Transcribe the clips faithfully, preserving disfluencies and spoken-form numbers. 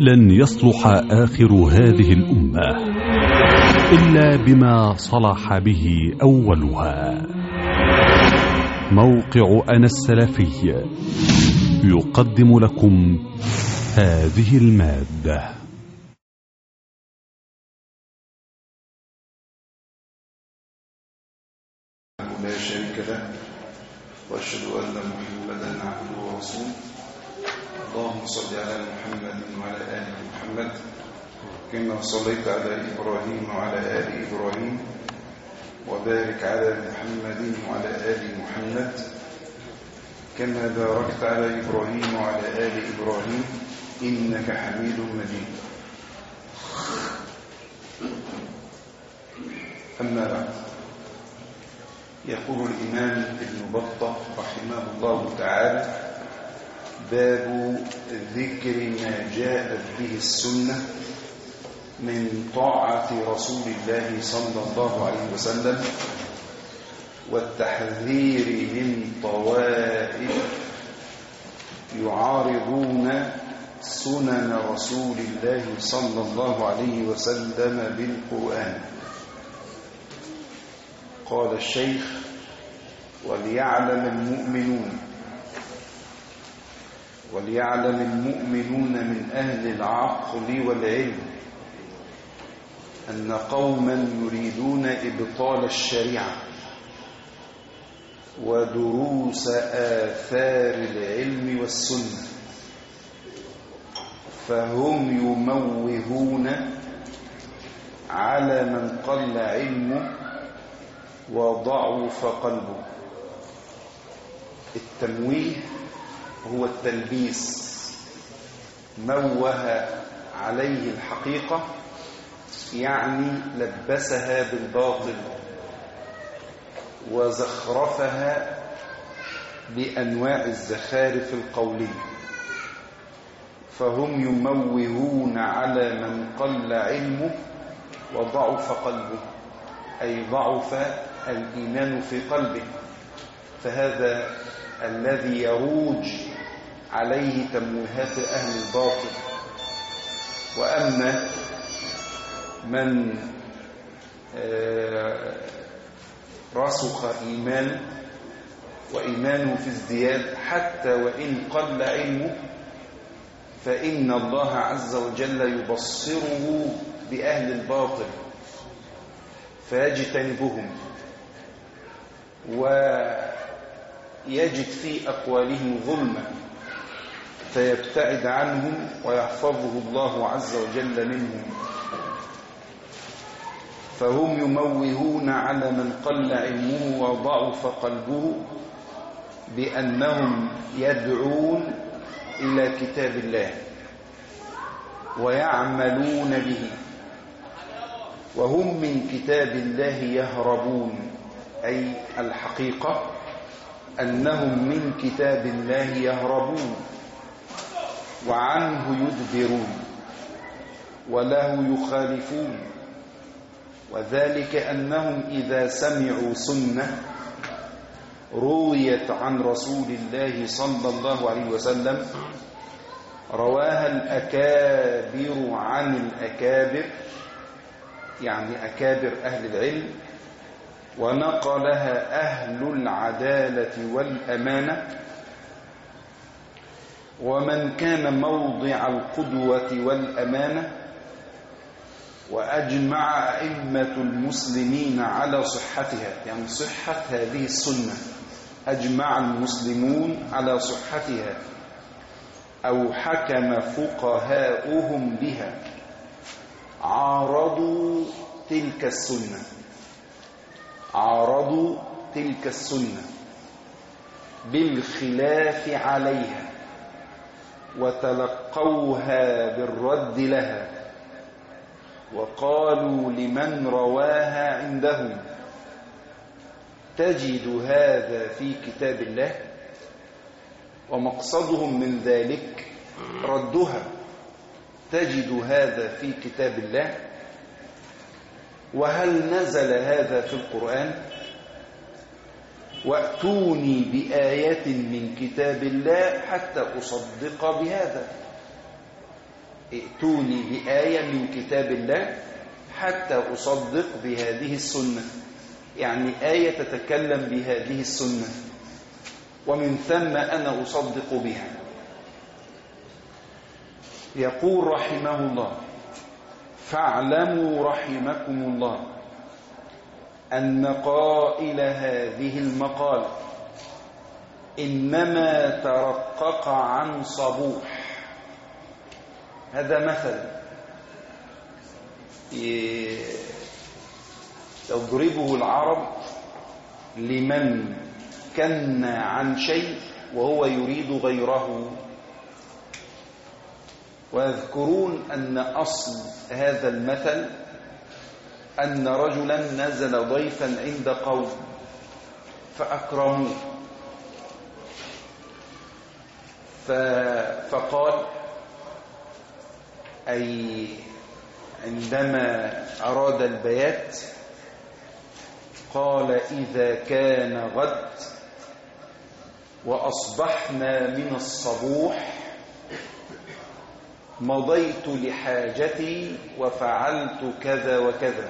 لن يصلح آخر هذه الأمة إلا بما صلح به أولها. موقع أنا السلفي يقدم لكم هذه المادة. لا شريك له وأشهد أن محمدا عبده ورسوله. اللهم صل على محمد وعلى آل محمد كما صليت على إبراهيم وعلى آل إبراهيم، وبارك على محمد وعلى آل محمد كما باركت على إبراهيم وعلى آل إبراهيم إنك حميد مجيد. أما بعد، يقول الإمام ابن بطة رحمه الله تعالى: باب ذكر ما جاءت به السنة من طاعة رسول الله صلى الله عليه وسلم والتحذير من طوائف يعارضون سنن رسول الله صلى الله عليه وسلم بالقرآن. قال الشيخ: وليعلم المؤمنون وليعلم المؤمنون من أهل العقل والعلم أن قوما يريدون إبطال الشريعة ودروس آثار العلم والسنة، فهم يموهون على من قل علمه وضعف قلبه. التمويه هو التلبيس، موه عليه الحقيقة يعني لبسها بالباطل وزخرفها بأنواع الزخارف القولية. فهم يموهون على من قل علمه وضعف قلبه، أي ضعف الإيمان في قلبه، فهذا الذي يروج عليه تمويهات أهل الباطل. وأما من رسخ إيمانه وإيمانه في ازدياد حتى وإن قل علمه، فإن الله عز وجل يبصره بأهل الباطل فيجتنبهم ويجد في أقوالهم ظلما فيبتعد عنهم ويحفظه الله عز وجل منهم. فهم يموهون على من قل علمه وضعف قلبه بأنهم يدعون إلى كتاب الله ويعملون به، وهم من كتاب الله يهربون، أي الحقيقة أنهم من كتاب الله يهربون وعنه يدبرون وله يخالفون. وذلك أنهم إذا سمعوا سنة رويت عن رسول الله صلى الله عليه وسلم رواها الأكابر عن الأكابر، يعني أكابر أهل العلم، ونقلها أهل العدالة والأمانة، ومن كان موضع القدوة والأمانة. وأجمع أئمة المسلمين على صحتها، يعني صحة هذه السنة، أجمع المسلمون على صحتها أو حكم فقهاؤهم بها، عارضوا تلك السنة عارضوا تلك السنة بالخلاف عليها وتلقوها بالرد لها، وقالوا لمن رواها عندهم: تجد هذا في كتاب الله؟ ومقصدهم من ذلك ردها: تجد هذا في كتاب الله؟ وهل نزل هذا في القرآن؟ وأتوني بآية من كتاب الله حتى أصدق بهذا. ائتوني بآية من كتاب الله حتى أصدق بهذه السنة، يعني آية تتكلم بهذه السنة ومن ثم أنا أصدق بها. يقول رحمه الله: فاعلموا رحمكم الله أن قائل هذه المقالة إنما ترقق عن صبوح. هذا مثل يضربه العرب لمن كن عن شيء وهو يريد غيره. ويذكرون أن أصل هذا المثل أن رجلا نزل ضيفا عند قوم فأكرموه، فقال أي عندما أراد البيات قال: إذا كان غد وأصبحنا من الصبوح مضيت لحاجتي وفعلت كذا وكذا.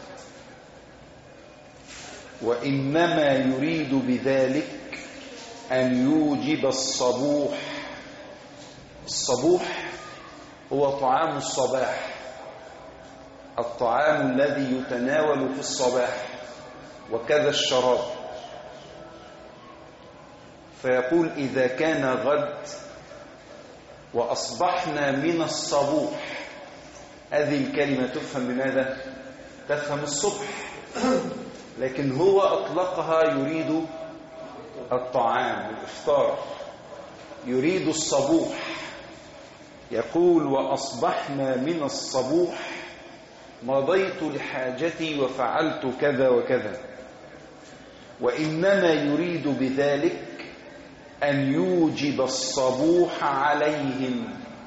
وإنما يريد بذلك أن يوجب الصبوح. الصبوح هو طعام الصباح، الطعام الذي يتناول في الصباح، وكذا الشراب. فيقول: إذا كان غد وأصبحنا من الصبوح. هذه الكلمة تفهم بماذا؟ تفهم الصبح، لكن هو أطلقها يريد الطعام الإفطار، يريد الصبوح. يقول: وأصبحنا من الصبوح مضيت لحاجتي وفعلت كذا وكذا. وإنما يريد بذلك أن يوجب الصبوح عليهم،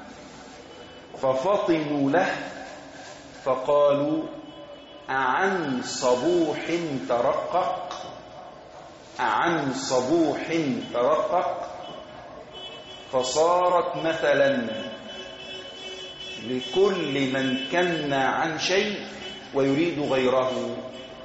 ففطنوا له فقالوا: أعن صبوح ترقق، أعن صبوح ترقق. فصارت مثلا لكل من كن عن شيء ويريد غيره.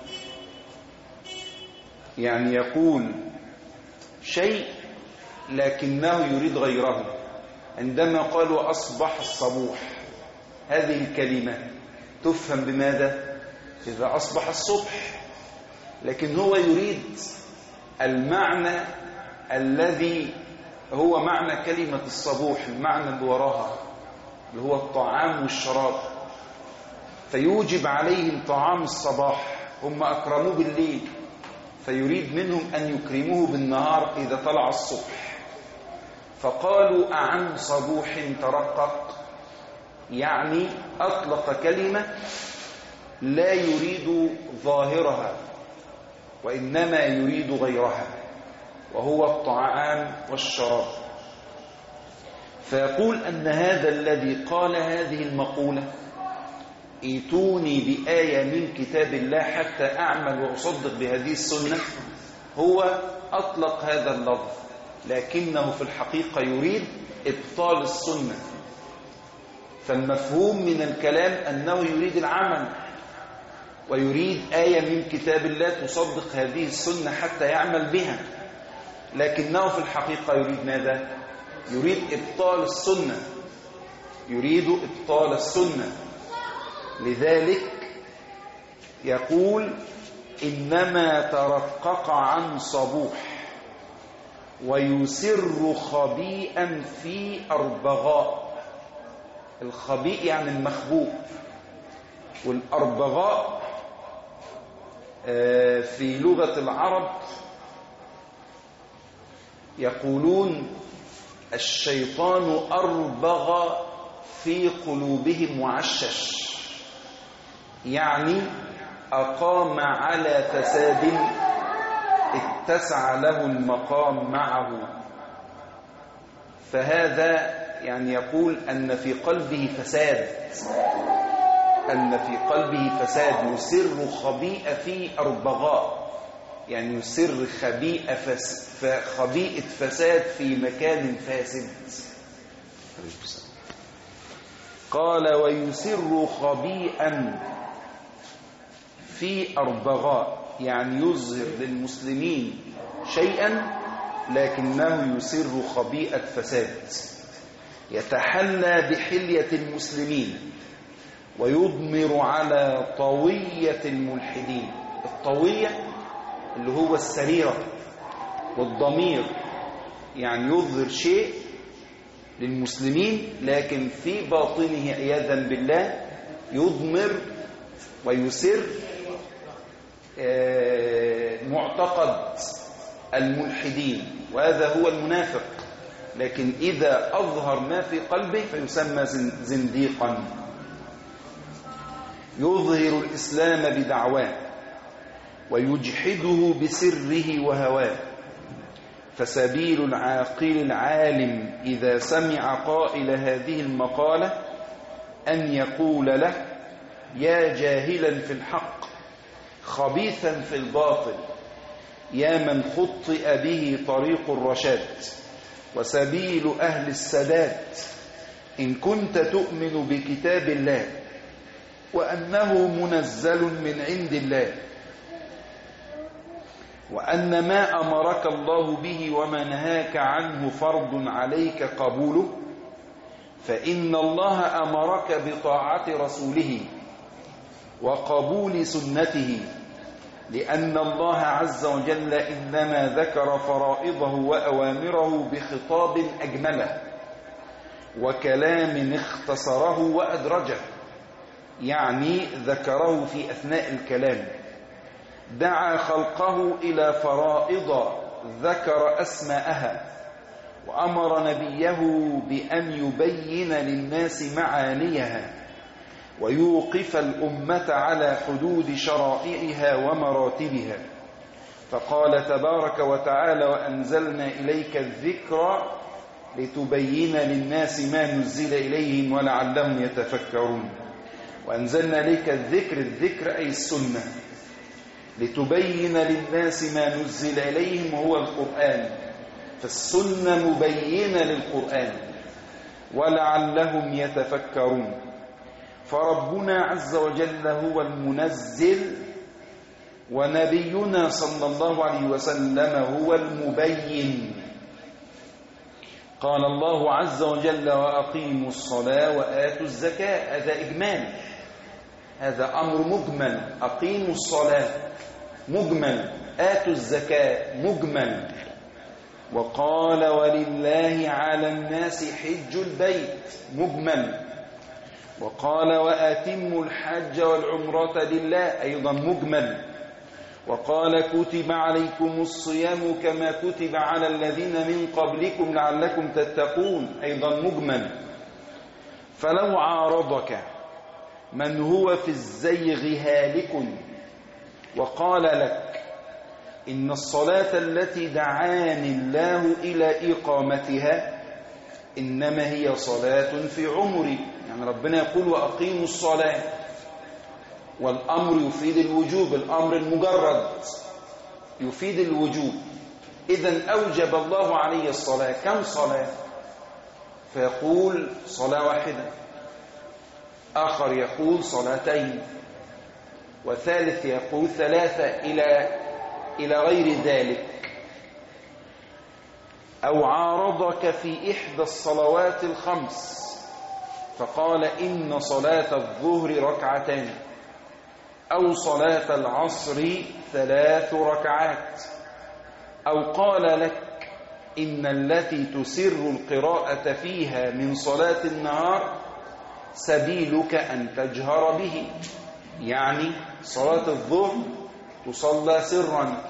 يعني يقول شيء لكنه يريد غيره. عندما قالوا أصبح الصبوح، هذه الكلمة تفهم بماذا؟ إذا أصبح الصبح، لكن هو يريد المعنى الذي هو معنى كلمة الصبوح، المعنى اللي وراها اللي هو الطعام والشراب. فيوجب عليهم طعام الصباح. هم أكرموه بالليل، فيريد منهم أن يكرموه بالنهار إذا طلع الصبح. فقالوا: أعن صبوح ترقق، يعني أطلق كلمة لا يريد ظاهرها وإنما يريد غيرها، وهو الطعام والشراب. فيقول أن هذا الذي قال هذه المقولة: ائتوني بآية من كتاب الله حتى أعمل وأصدق بهذه السنة، هو أطلق هذا اللفظ، لكنه في الحقيقة يريد إبطال السنة. فالمفهوم من الكلام أنه يريد العمل ويريد آية من كتاب الله تصدق هذه السنة حتى يعمل بها، لكنه في الحقيقة يريد ماذا؟ يريد إبطال السنة، يريد إبطال السنة. لذلك يقول: إنما ترقق عن صبوح ويسر خبيئا في أربغاء. الخبيء يعني المخبوء، والأربغاء في لغة العرب يقولون الشيطان أربغ في قلوبهم وعشش، يعني أقام على فساد اتسع له المقام معه. فهذا يعني يقول أن في قلبه فساد، أن في قلبه فساد، يسر خبيئة في أربغاء، يعني يسر خبيئة فس خبيئة فساد في مكان فاسد. قال ويسر خبيئا في أربغاء، يعني يظهر للمسلمين شيئا لكنه يسر خبيئة فساد، يتحلى بحلية المسلمين ويضمر على طوية الملحدين. الطوية اللي هو السريرة والضمير، يعني يظهر شيء للمسلمين لكن في باطنه عياذا بالله يضمر ويسر معتقد الملحدين، وهذا هو المنافق. لكن إذا أظهر ما في قلبه فيسمى زنديقا. يظهر الإسلام بدعواه ويجحده بسره وهواه. فسبيل العاقل العالم إذا سمع قائل هذه المقالة أن يقول له يا جاهلا في الحق خبيثا في الباطل، يا من خطئ به طريق الرشاد وسبيل أهل السداد، إن كنت تؤمن بكتاب الله وأنه منزل من عند الله، وأن ما أمرك الله به وما نهاك عنه فرض عليك قبوله، فإن الله أمرك بطاعة رسوله وقبول سنته، لأن الله عز وجل إنما ذكر فرائضه وأوامره بخطاب أجمله وكلام اختصره وأدرجه، يعني ذكره في أثناء الكلام. دعا خلقه إلى فرائض ذكر أسماءها، وأمر نبيه بأن يبين للناس معانيها ويوقف الأمة على حدود شرائعها ومراتبها. فقال تبارك وتعالى وأنزلنا إليك الذكر لتبين للناس ما نزل إليهم ولعلهم يتفكرون. وأنزلنا إليك الذكر، الذكر أي السنة، لتبين للناس ما نزل إليهم وهو القرآن، فالسنة مبينة للقرآن ولعلهم يتفكرون. فربنا عز وجل هو المنزل ونبينا صلى الله عليه وسلم هو المبين. قال الله عز وجل وأقيموا الصلاة وآتوا الزكاة، هذا إجمال، هذا أمر مجمل. أقيموا الصلاة مجمل، آتوا الزكاة مجمل. وقال ولله على الناس حج البيت مجمل. وقال وآتموا الحج والعمرة لله أيضا مجمل. وقال كتب عليكم الصيام كما كتب على الذين من قبلكم لعلكم تتقون أيضا مجمل. فلو عارضك من هو في الزيغ هالك وقال لك إن الصلاة التي دعاني الله إلى إقامتها إنما هي صلاة في عمري، يعني ربنا يقول وأقيموا الصلاة، والأمر يفيد الوجوب، الأمر المجرد يفيد الوجوب. إذن أوجب الله عليه الصلاة. كم صلاة؟ فيقول صلاة واحدة، آخر يقول صلاتين، وثالث يقول ثلاثة إلى إلى غير ذلك. أو عارضك في إحدى الصلوات الخمس فقال إن صلاة الظهر ركعتين، أو صلاة العصر ثلاث ركعات، أو قال لك إن التي تسر القراءة فيها من صلاة النهار سبيلك أن تجهر به، يعني صلاة الظهر تصلى سرا،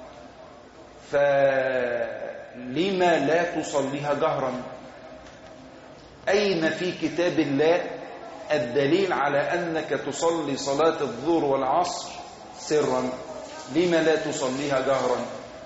فلما لا تصليها جهرا؟ أين في كتاب الله الدليل على أنك تصلي صلاة الظهر والعصر سرا؟ لما لا تصليها جهرا؟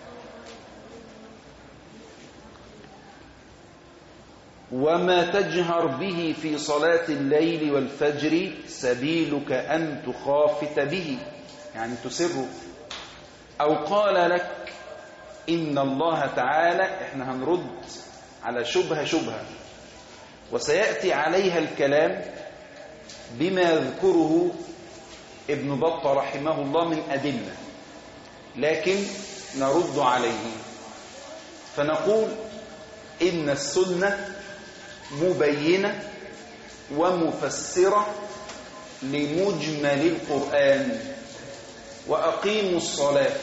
وما تجهر به في صلاة الليل والفجر سبيلك أن تخافت به، يعني تسره. أو قال لك إن الله تعالى، إحنا هنرد على شبهة شبهة، وسيأتي عليها الكلام بما يذكره ابن بطة رحمه الله من أدلة، لكن نرد عليه فنقول إن السنة مبينة ومفسرة لمجمل القرآن. وأقيموا الصلاة،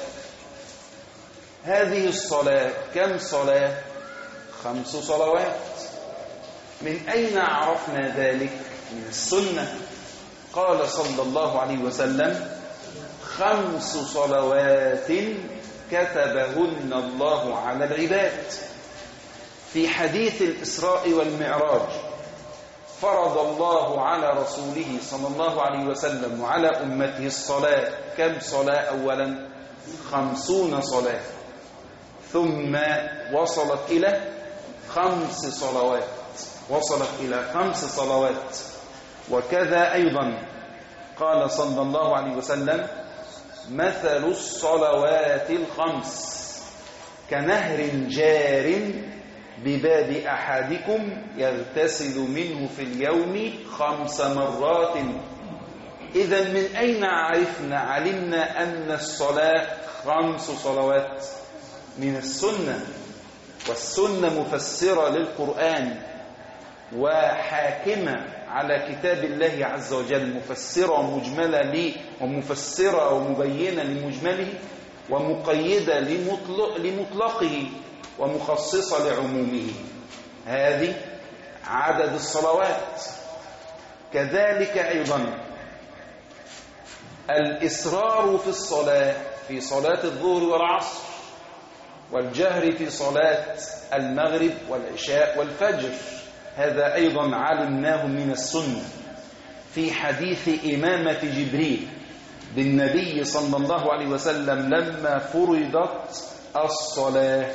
هذه الصلاة كم صلاة؟ خمس صلوات. من أين عرفنا ذلك؟ من السنة. قال صلى الله عليه وسلم: خمس صلوات كتبهن الله على العباد. في حديث الإسراء والمعراج فرض الله على رسوله صلى الله عليه وسلم وعلى أمته الصلاة. كم صلاة أولا؟ خمسون صلاة، ثم وصلت إلى خمس صلوات وصلت إلى خمس صلوات. وكذا أيضا قال صلى الله عليه وسلم: مثل الصلوات الخمس كنهر جار بباب أحدكم يغتسل منه في اليوم خمس مرات. إذا من أين عرفنا علمنا أن الصلاة خمس صلوات؟ من السنة. والسنة مفسرة للقرآن وحاكمة على كتاب الله عز وجل، مفسرة ومجملة ليه، ومفسرة ومبينة لمجمله، ومقيدة لمطلق لمطلقه، ومخصصة لعمومه. هذه عدد الصلوات. كذلك أيضا الإسرار في الصلاة، في صلاة الظهر والعصر، والجهر في صلاة المغرب والعشاء والفجر، هذا أيضا علمناه من السنة. في حديث إمامة جبريل بالنبي صلى الله عليه وسلم لما فرضت الصلاة،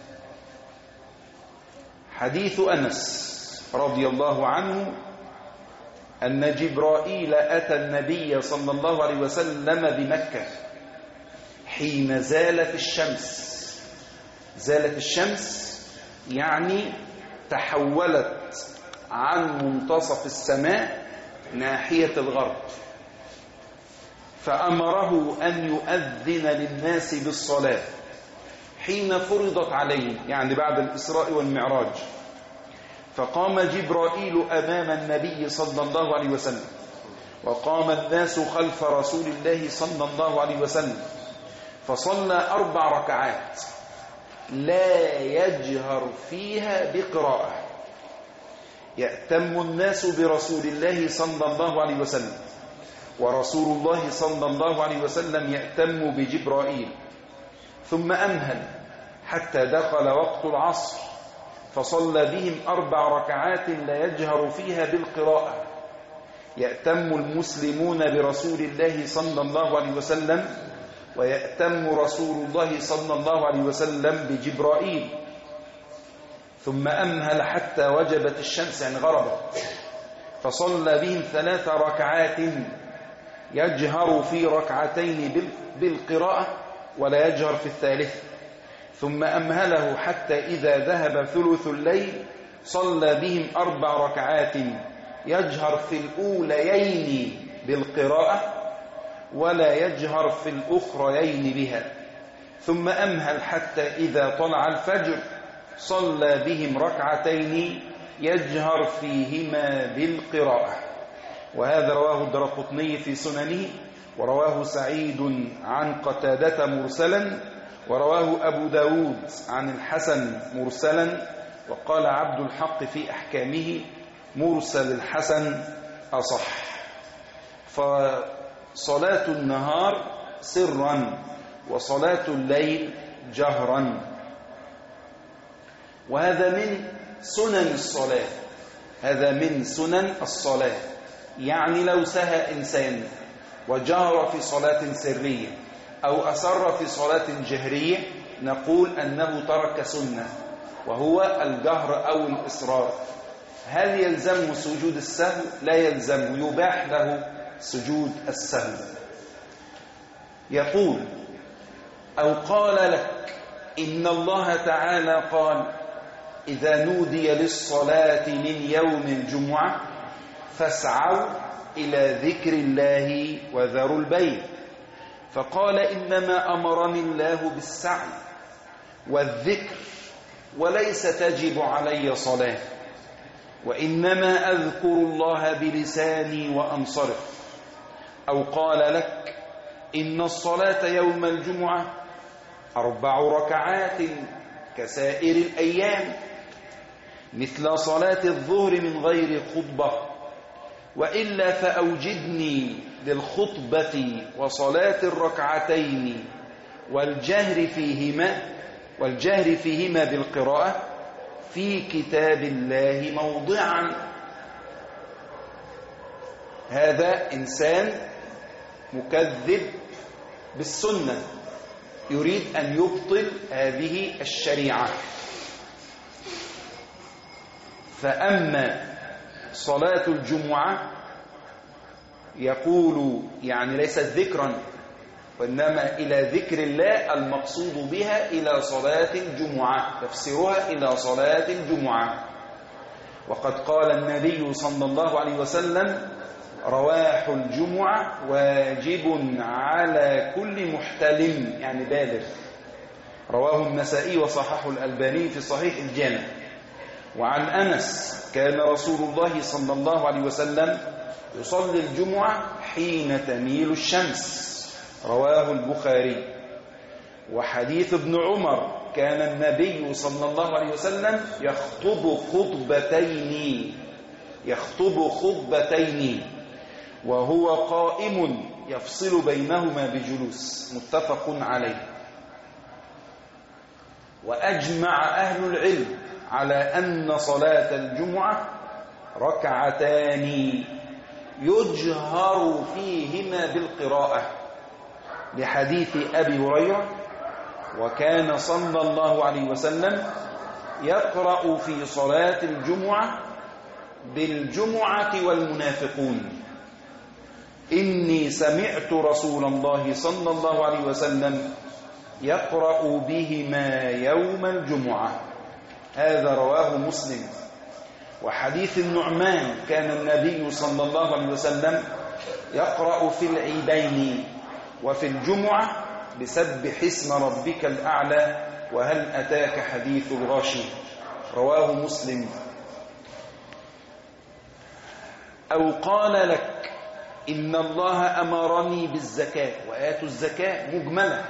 حديث أنس رضي الله عنه أن جبرائيل أتى النبي صلى الله عليه وسلم بمكة حين زالت الشمس. زالت الشمس يعني تحولت عن منتصف السماء ناحية الغرب، فأمره أن يؤذن للناس بالصلاة حين فرضت عليه، يعني بعد الإسراء والمعراج. فقام جبرائيل أمام النبي صلى الله عليه وسلم، وقام الناس خلف رسول الله صلى الله عليه وسلم، فصلى أربع ركعات لا يجهر فيها بقراءة. يأتم الناس برسول الله صلى الله عليه وسلم، ورسول الله صلى الله عليه وسلم يأتم بجبرائيل. ثم أمهل حتى دخل وقت العصر، فصلى بهم أربع ركعات لا يجهر فيها بالقراءة. يأتم المسلمون برسول الله صلى الله عليه وسلم، ويأتم رسول الله صلى الله عليه وسلم بجبرائيل. ثم أمهل حتى وجبت الشمس، يعني غربت، فصلى بهم ثلاث ركعات يجهر في ركعتين بالقراءة ولا يجهر في الثالث. ثم أمهله حتى إذا ذهب ثلث الليل صلى بهم أربع ركعات يجهر في الأوليين بالقراءة ولا يجهر في الأخريين بها. ثم أمهل حتى إذا طلع الفجر صلى بهم ركعتين يجهر فيهما بالقراءة. وهذا رواه الدرقطني في سننه، ورواه سعيد عن قتادة مرسلا، ورواه أبو داود عن الحسن مرسلا. وقال عبد الحق في أحكامه: مرسل الحسن أصح. فصلاة النهار سرا، وصلاة الليل جهرا. وهذا من سنن الصلاة، هذا من سنن الصلاة. يعني لو سهى إنسان وجهر في صلاة سرية أو أسر في صلاة جهرية، نقول أنه ترك سنة، وهو الجهر أو الإصرار. هل يلزمه سجود السهو؟ لا يلزمه، يباح له سجود السهو. يقول: أو قال لك إن الله تعالى قال: إذا نودي للصلاة من يوم الجمعة فاسعوا إلى ذكر الله وذروا البيع. فقال إنما أمرني الله بالسعي والذكر وليس تجب علي صلاة، وإنما أذكر الله بلساني وأنصرف. أو قال لك إن الصلاة يوم الجمعة أربع ركعات كسائر الأيام مثل صلاة الظهر من غير خطبة، وإلا فأوجدني للخطبة وصلاة الركعتين والجهر فيهما والجهر فيهما بالقراءة في كتاب الله موضعا. هذا إنسان مكذب بالسنة يريد أن يبطل هذه الشريعة. فأما صلاة الجمعة يقول يعني ليست ذكرا، وإنما إلى ذكر الله المقصود بها إلى صلاة الجمعة، تفسيرها إلى صلاة الجمعة. وقد قال النبي صلى الله عليه وسلم رواح الجمعة واجب على كل محتلم، يعني بالغ. رواه النسائي وصححه الألباني في صحيح الجامع. وعن أنس كان رسول الله صلى الله عليه وسلم يصلي الجمعة حين تميل الشمس، رواه البخاري. وحديث ابن عمر كان النبي صلى الله عليه وسلم يخطب خطبتين يخطب خطبتين وهو قائم يفصل بينهما بجلوس، متفق عليه. وأجمع أهل العلم على أن صلاة الجمعة ركعتان يجهر فيهما بالقراءة، لحديث أبي هريرة وكان صلى الله عليه وسلم يقرأ في صلاة الجمعة بالجمعة والمنافقون. إني سمعت رسول الله صلى الله عليه وسلم يقرأ بهما يوم الجمعة. هذا رواه مسلم. وحديث النعمان كان النبي صلى الله عليه وسلم يقرأ في العيدين وفي الجمعة بسبح اسم ربك الأعلى وهل أتاك حديث الغاشية، رواه مسلم. أو قال لك إن الله أمرني بالزكاة، وآتوا الزكاة مجملة،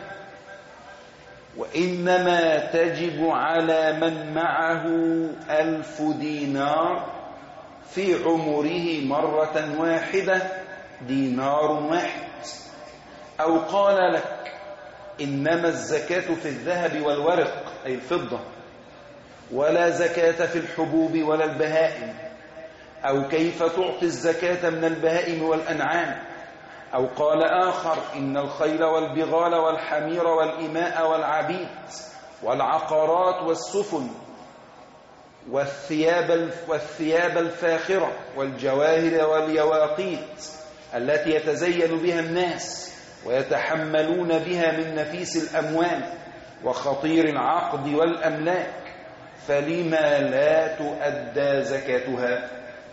وإنما تجب على من معه ألف دينار في عمره مرة واحدة دينار واحد. أو قال لك إنما الزكاة في الذهب والورق أي الفضة، ولا زكاة في الحبوب ولا البهائم. أو كيف تعطي الزكاة من البهائم والأنعام. أو قال آخر إن الخيل والبغال والحمير والإماء والعبيد والعقارات والسفن والثياب والثياب الفاخرة والجواهر واليواقيت التي يتزين بها الناس ويتحملون بها من نفيس الأموال وخطير العقد والأملاك، فلما لا تؤدى زكاتها؟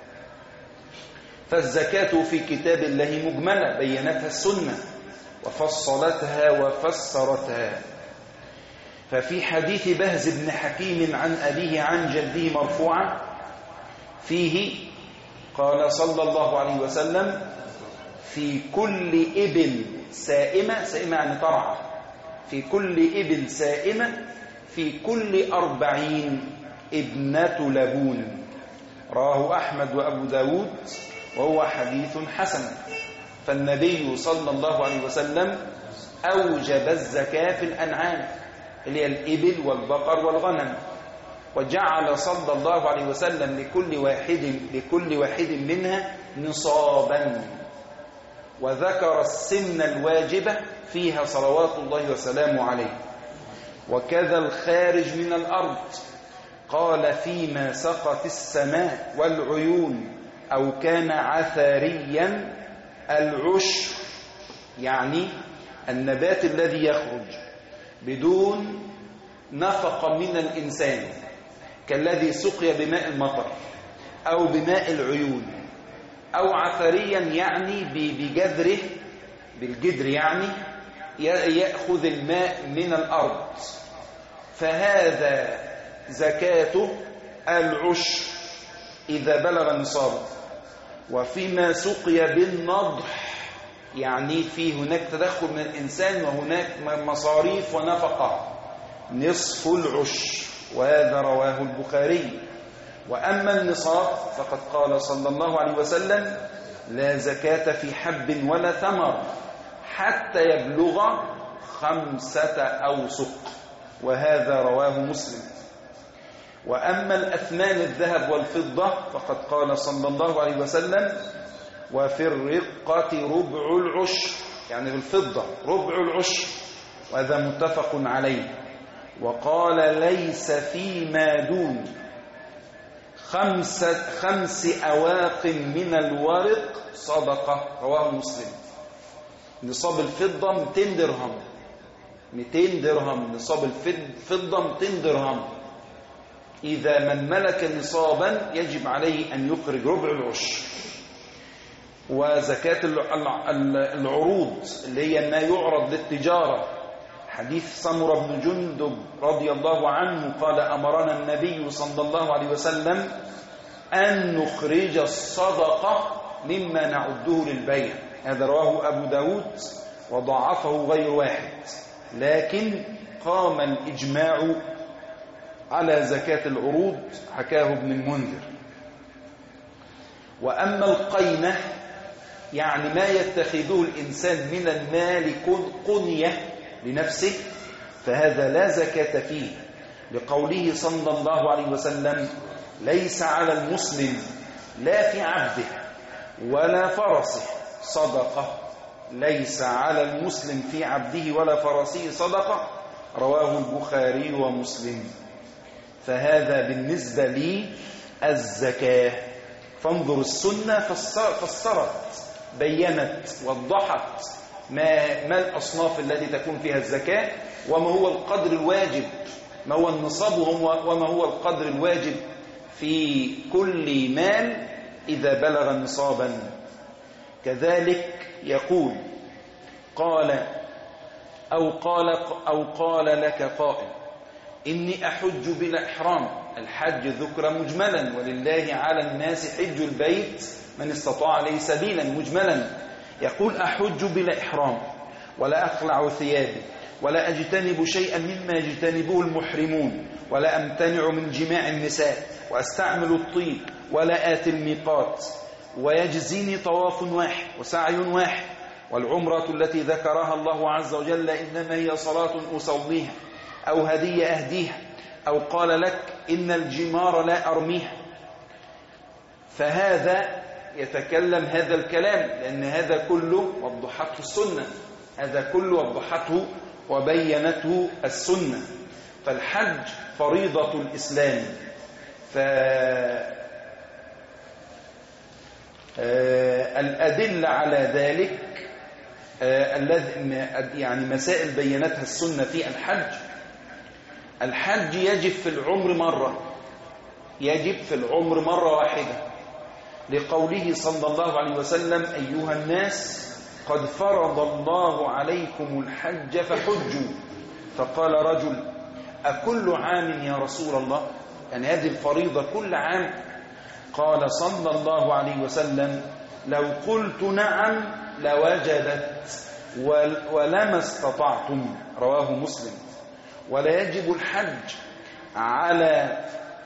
فالزكاة في كتاب الله مجملة بينتها السنة وفصلتها وفسرتها. ففي حديث بهز بن حكيم عن أبيه عن جده مرفوعا فيه قال صلى الله عليه وسلم في كل إبل سائمة، سائمة يعني طرعة، في كل إبل سائمة في كل أربعين ابنة لبون، رواه أحمد وأبو داود وهو حديث حسن. فالنبي صلى الله عليه وسلم أوجب الزكاة في الأنعام اللي هي الإبل والبقر والغنم، وجعل صلى الله عليه وسلم لكل واحد لكل واحد منها نصابا، وذكر السن الواجبة فيها صلوات الله وسلامه عليه. وكذا الخارج من الأرض قال فيما سقط السماء والعيون أو كان عثريا العشر، يعني النبات الذي يخرج بدون نفقة من الإنسان كالذي سقي بماء المطر أو بماء العيون، أو عثريا يعني بجذره، بالجدر يعني يأخذ الماء من الأرض، فهذا زكاته العشر إذا بلغ النصاب. وفيما سقي بالنضح يعني في هناك تدخل من الإنسان وهناك مصاريف ونفقة، نصف العشر، وهذا رواه البخاري. وأما النصاب فقد قال صلى الله عليه وسلم: لا زكاة في حب ولا ثمر حتى يبلغ خمسة أوسق، وهذا رواه مسلم. وأما الأثمان الذهب والفضة فقد قال صلى الله عليه وسلم: وفي الرقة ربع العشر، يعني في الفضة ربع العشر، وهذا متفق عليه. وقال: ليس فيما دون خمسة خمس أواق من الورق صدقة، رواه مسلم. نصاب الفضة مئتين درهم، مئتين درهم نصاب الفضة، مئتين درهم. إذا من ملك نصابا يجب عليه أن يخرج ربع العشر. وزكاة العروض اللي هي ما يعرض للتجارة، حديث سمرة بن جندب رضي الله عنه قال: أمرنا النبي صلى الله عليه وسلم أن نخرج الصدقة مما نعده للبيع. هذا رواه أبو داود وضعفه غير واحد، لكن قام الإجماع على زكاة العروض، حكاه ابن المنذر. وأما القينة يعني ما يتخذه الإنسان من المال قنية لنفسه، فهذا لا زكاة فيه، لقوله صلى الله عليه وسلم: ليس على المسلم لا في عبده ولا فرسه صدقة، ليس على المسلم في عبده ولا فرسه صدقة، رواه البخاري ومسلم. فهذا بالنسبة لي الزكاة. فانظر، السنة فسرت بينت وضحت ما, ما الأصناف التي تكون فيها الزكاة، وما هو القدر الواجب، ما هو النصاب وما هو القدر الواجب في كل مال إذا بلغ نصابا. كذلك يقول: قال أو قال أو قال لك قائل: إني أحج بلا إحرام. الحج ذكر مجملا، ولله على الناس حج البيت من استطاع إليه سبيلا، مجملا. يقول: أحج بلا إحرام ولا أخلع ثيابي ولا أجتنب شيئا مما يجتنبه المحرمون ولا أمتنع من جماع النساء وأستعمل الطيب ولا آتي الميقات، ويجزيني طواف واحد وسعي واحد، والعمرة التي ذكرها الله عز وجل إنما هي صلاة أصليها أو هدية أهديها، أو قال لك إن الجمار لا أرميها. فهذا يتكلم هذا الكلام لأن هذا كله وضحته السنة، هذا كله وضحته وبينته السنة. فالحج فريضة الإسلام. فالأدلة على ذلك الذي يعني مسائل بينتها السنة في الحج. الحج يجب في العمر مرة، يجب في العمر مرة واحدة، لقوله صلى الله عليه وسلم: أيها الناس قد فرض الله عليكم الحج فحجوا. فقال رجل: أكل عام يا رسول الله؟ يعني هذه الفريضة كل عام؟ قال صلى الله عليه وسلم: لو قلت نعم لوجبت ولما استطعتم، رواه مسلم. ولا يجب الحج على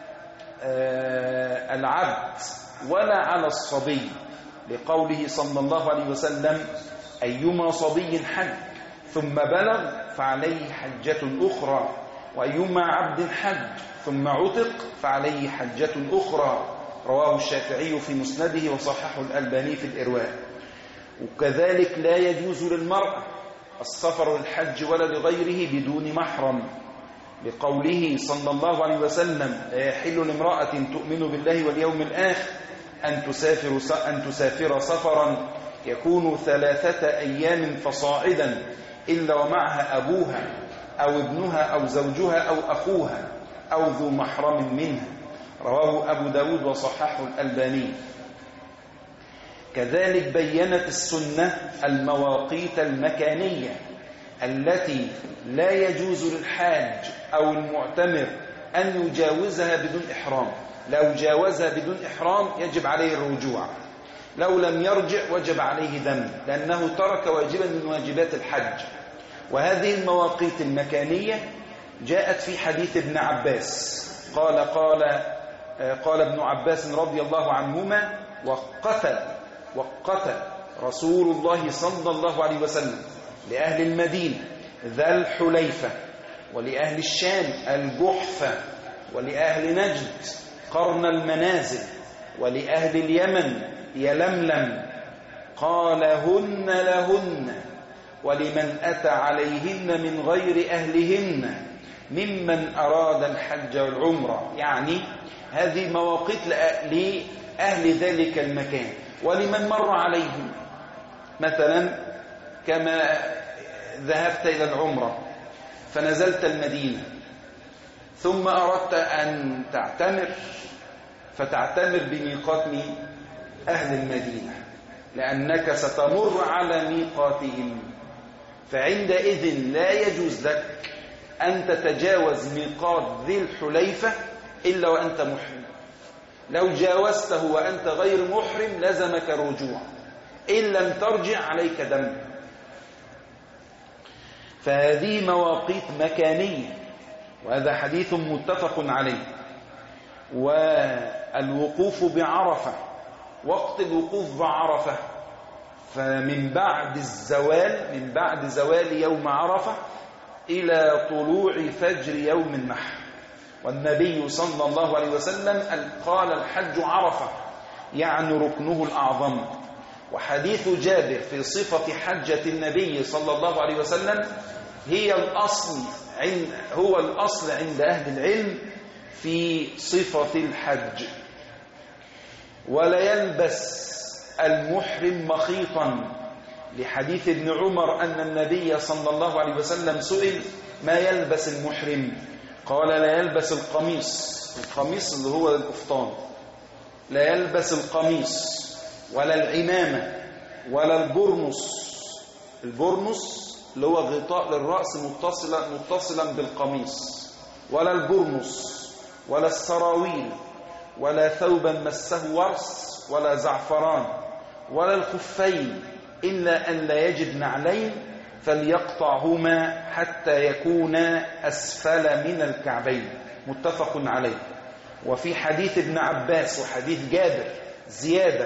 العبد ولا على الصبي، لقوله صلى الله عليه وسلم: أيما صبي حج ثم بلغ فعليه حجة أخرى، وأيما عبد حج ثم عتق فعليه حجة أخرى، رواه الشافعي في مسنده وصححه الألباني في الإرواء. وكذلك لا يجوز للمرأة السفر للحج ولا لغيره بدون محرم، لقوله صلى الله عليه وسلم: لا يحل لامرأة تؤمن بالله واليوم الآخر أن تسافر أن تسافر سفرا يكون ثلاثة أيام فصاعدا إلا ومعها أبوها أو ابنها أو زوجها أو أخوها، أو ذو محرم منها، رواه أبو داود وصححه الألباني. كذلك بيّنت السنة المواقيت المكانية التي لا يجوز للحاج أو المعتمر أن يجاوزها بدون إحرام. لو جاوزها بدون إحرام يجب عليه الرجوع، لو لم يرجع وجب عليه دم، لأنه ترك واجبا من واجبات الحج. وهذه المواقيت المكانية جاءت في حديث ابن عباس، قال قال قال ابن عباس رضي الله عنهما: وقت وقت رسول الله صلى الله عليه وسلم لأهل المدينة ذا الحليفة، ولأهل الشام الجحفة، ولأهل نجد قرن المنازل، ولأهل اليمن يلملم، قال: هن لهن ولمن أتى عليهن من غير أهلهن ممن أراد الحج والعمرة. يعني هذه مواقيت لأهل ذلك المكان ولمن مر عليهم، مثلا كما ذهبت إلى العمرة فنزلت المدينة ثم أردت أن تعتمر، فتعتمر بميقات أهل المدينة لأنك ستمر على ميقاتهم، فعندئذ لا يجوز لك أن تتجاوز ميقات ذي الحليفة إلا وأنت محرم. لو جاوزته وأنت غير محرم لزمك رجوع، إن لم ترجع عليك دم. فهذه مواقيت مكانية، وهذا حديث متفق عليه. والوقوف بعرفة، وقت الوقوف بعرفة فمن بعد الزوال من بعد زوال يوم عرفة إلى طلوع فجر يوم النحر. والنبي صلى الله عليه وسلم قال: الحج عرفة، يعني ركنه الأعظم. وحديث جابر في صفة حجة النبي صلى الله عليه وسلم هي الأصل عند هو الأصل عند أهل العلم في صفة الحج. ولا يلبس المحرم مخيطا، لحديث ابن عمر أن النبي صلى الله عليه وسلم سئل: ما يلبس المحرم؟ قال: لا يلبس القميص، القميص اللي هو القفطان، لا يلبس القميص ولا العمامة ولا البرنس، البرنس اللي هو غطاء للرأس متصلا متصلا بالقميص، ولا البرنس ولا السراويل، ولا ثوبا مسه ورس ولا زعفران، ولا الخفين، إلا أن لا يجد نعلين فليقطعهما حتى يكونا أسفل من الكعبين، متفق عليه. وفي حديث ابن عباس وحديث جابر زيادة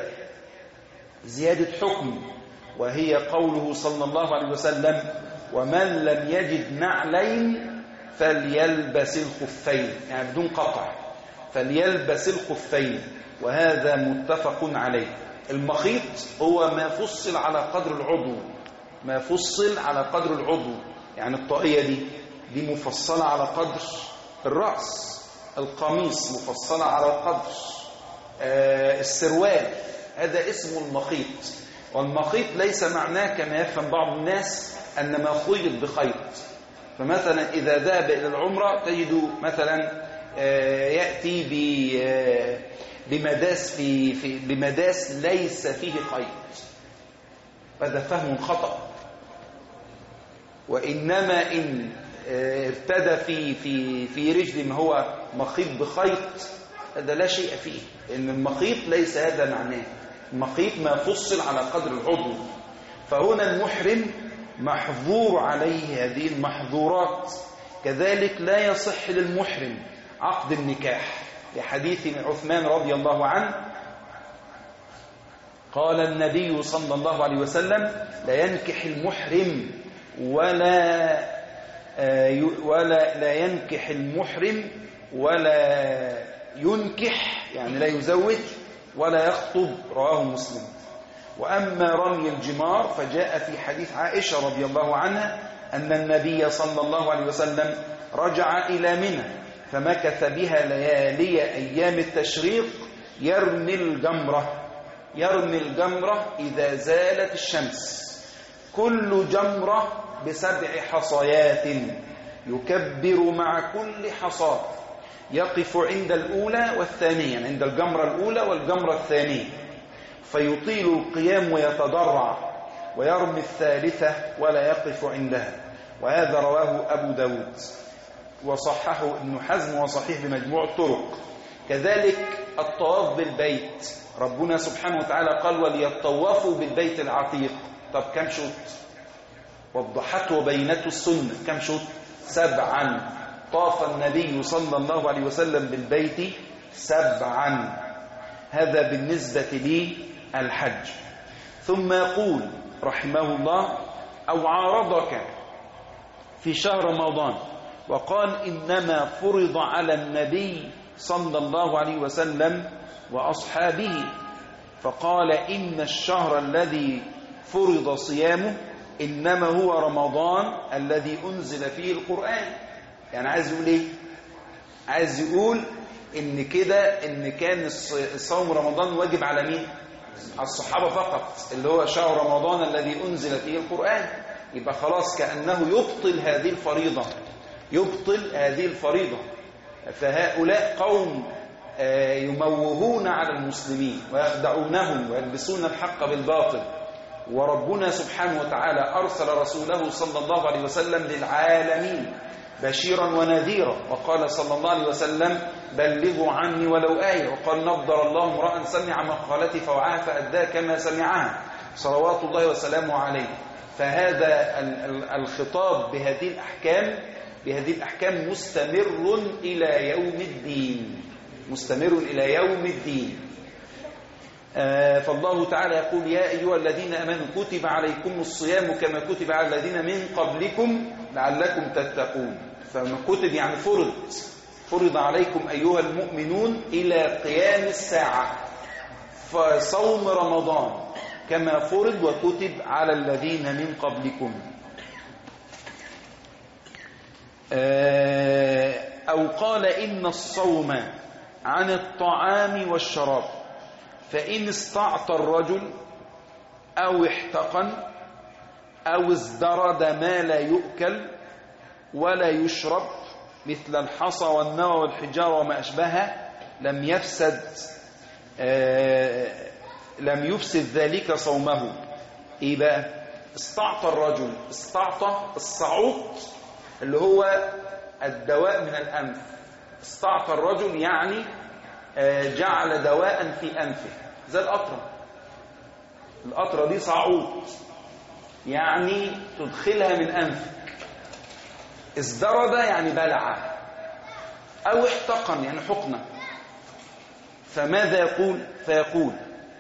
زيادة حكم، وهي قوله صلى الله عليه وسلم: ومن لم يجد نعلين فليلبس الخفين، يعني بدون قطع، فليلبس الخفين، وهذا متفق عليه. المخيط هو ما فصل على قدر العضو، ما فصل على قدر العضو، يعني الطاقية دي دي مفصلة على قدر الرأس، القميص مفصلة على قدر آه السروال، هذا اسمه المخيط. والمخيط ليس معناه كما يفهم بعض الناس أن ما خيط بخيط. فمثلا إذا ذهب إلى العمرة تجد مثلا آه يأتي بمداس في, في بمداس ليس فيه خيط، هذا فهم خطأ. وإنما إن ارتدى في في في رجل ما هو مخيط بخيط هذا لا شيء فيه، إن المخيط ليس هذا معناه. المخيط ما فصل على قدر العضو. فهنا المحرم محظور عليه هذه المحظورات. كذلك لا يصح للمحرم عقد النكاح، لحديث عثمان رضي الله عنه قال النبي صلى الله عليه وسلم: لا ينكح المحرم ولا ولا لا ينكح المحرم ولا ينكح، يعني لا يزوج ولا يخطب، رواه مسلم. وأما رمي الجمار فجاء في حديث عائشة رضي الله عنها أن النبي صلى الله عليه وسلم رجع إلى منى فمكث بها ليالي أيام التشريق يرمي الجمرة يرمي الجمرة إذا زالت الشمس، كل جمرة بسبع حصيات، يكبر مع كل حصاة يقف عند الأولى والثانية، عند الجمرة الأولى والجمرة الثانية، فيطيل القيام ويتضرع ويرمي الثالثة ولا يقف عندها. وهذا رواه أبو داود وصححه ابن حزم وصحيح بمجموع الطرق. كذلك الطواف بالبيت، ربنا سبحانه وتعالى قال وليطوفوا بالبيت العتيق. طب كم شوط؟ وضحته وبينته السنة. كم شوط؟ سبعا. طاف النبي صلى الله عليه وسلم بالبيت سبعا. هذا بالنسبة للحج. ثم يقول رحمه الله أو عارضك في شهر رمضان وقال إنما فرض على النبي صلى الله عليه وسلم وأصحابه، فقال إن الشهر الذي فرض صيامه إنما هو رمضان الذي أنزل فيه القرآن. يعني عايز يقول إيه؟ عايز يقول إن كده إن كان الصوم رمضان واجب على مين؟ على الصحابة فقط، اللي هو شهر رمضان الذي أنزل فيه القرآن. يبقى خلاص كأنه يبطل هذه الفريضة، يبطل هذه الفريضة. فهؤلاء قوم يموهون على المسلمين ويخدعونهم ويلبسون الحق بالباطل. وربنا سبحانه وتعالى أرسل رسوله صلى الله عليه وسلم للعالمين بشيرا ونذيرا، وقال صلى الله عليه وسلم بلغوا عني ولو آية، وقال نضر الله امرأ سمع مقالتي فوعاها فأداها كما سمعها صلوات الله وسلامه عليه. فهذا الخطاب بهذه الأحكام بهذه الأحكام مستمر إلى يوم الدين، مستمر إلى يوم الدين. آه فالله تعالى يقول يا أيها الذين آمنوا كتب عليكم الصيام كما كتب على الذين من قبلكم لعلكم تتقون. فما كتب يعني فرض، فرض عليكم أيها المؤمنون إلى قيام الساعة. فصوم رمضان كما فرض وكتب على الذين من قبلكم. أو قال إن الصوم عن الطعام والشراب، فإن استعطى الرجل أو احتقن أو ازدرد ما لا يؤكل ولا يشرب مثل الحصى والنوى والحجارة وما أشبهها لم يفسد آه لم يفسد ذلك صومه. إيه بقى؟ استعطى الرجل، استعطى الصعوط اللي هو الدواء من الأنف. استعطى الرجل يعني آه جعل دواء في أنفه زي القطرة. القطرة دي صعوط يعني تدخلها من أنفك. ازدرد يعني بلع، أو احتقن يعني حقنة. فماذا يقول؟ فيقول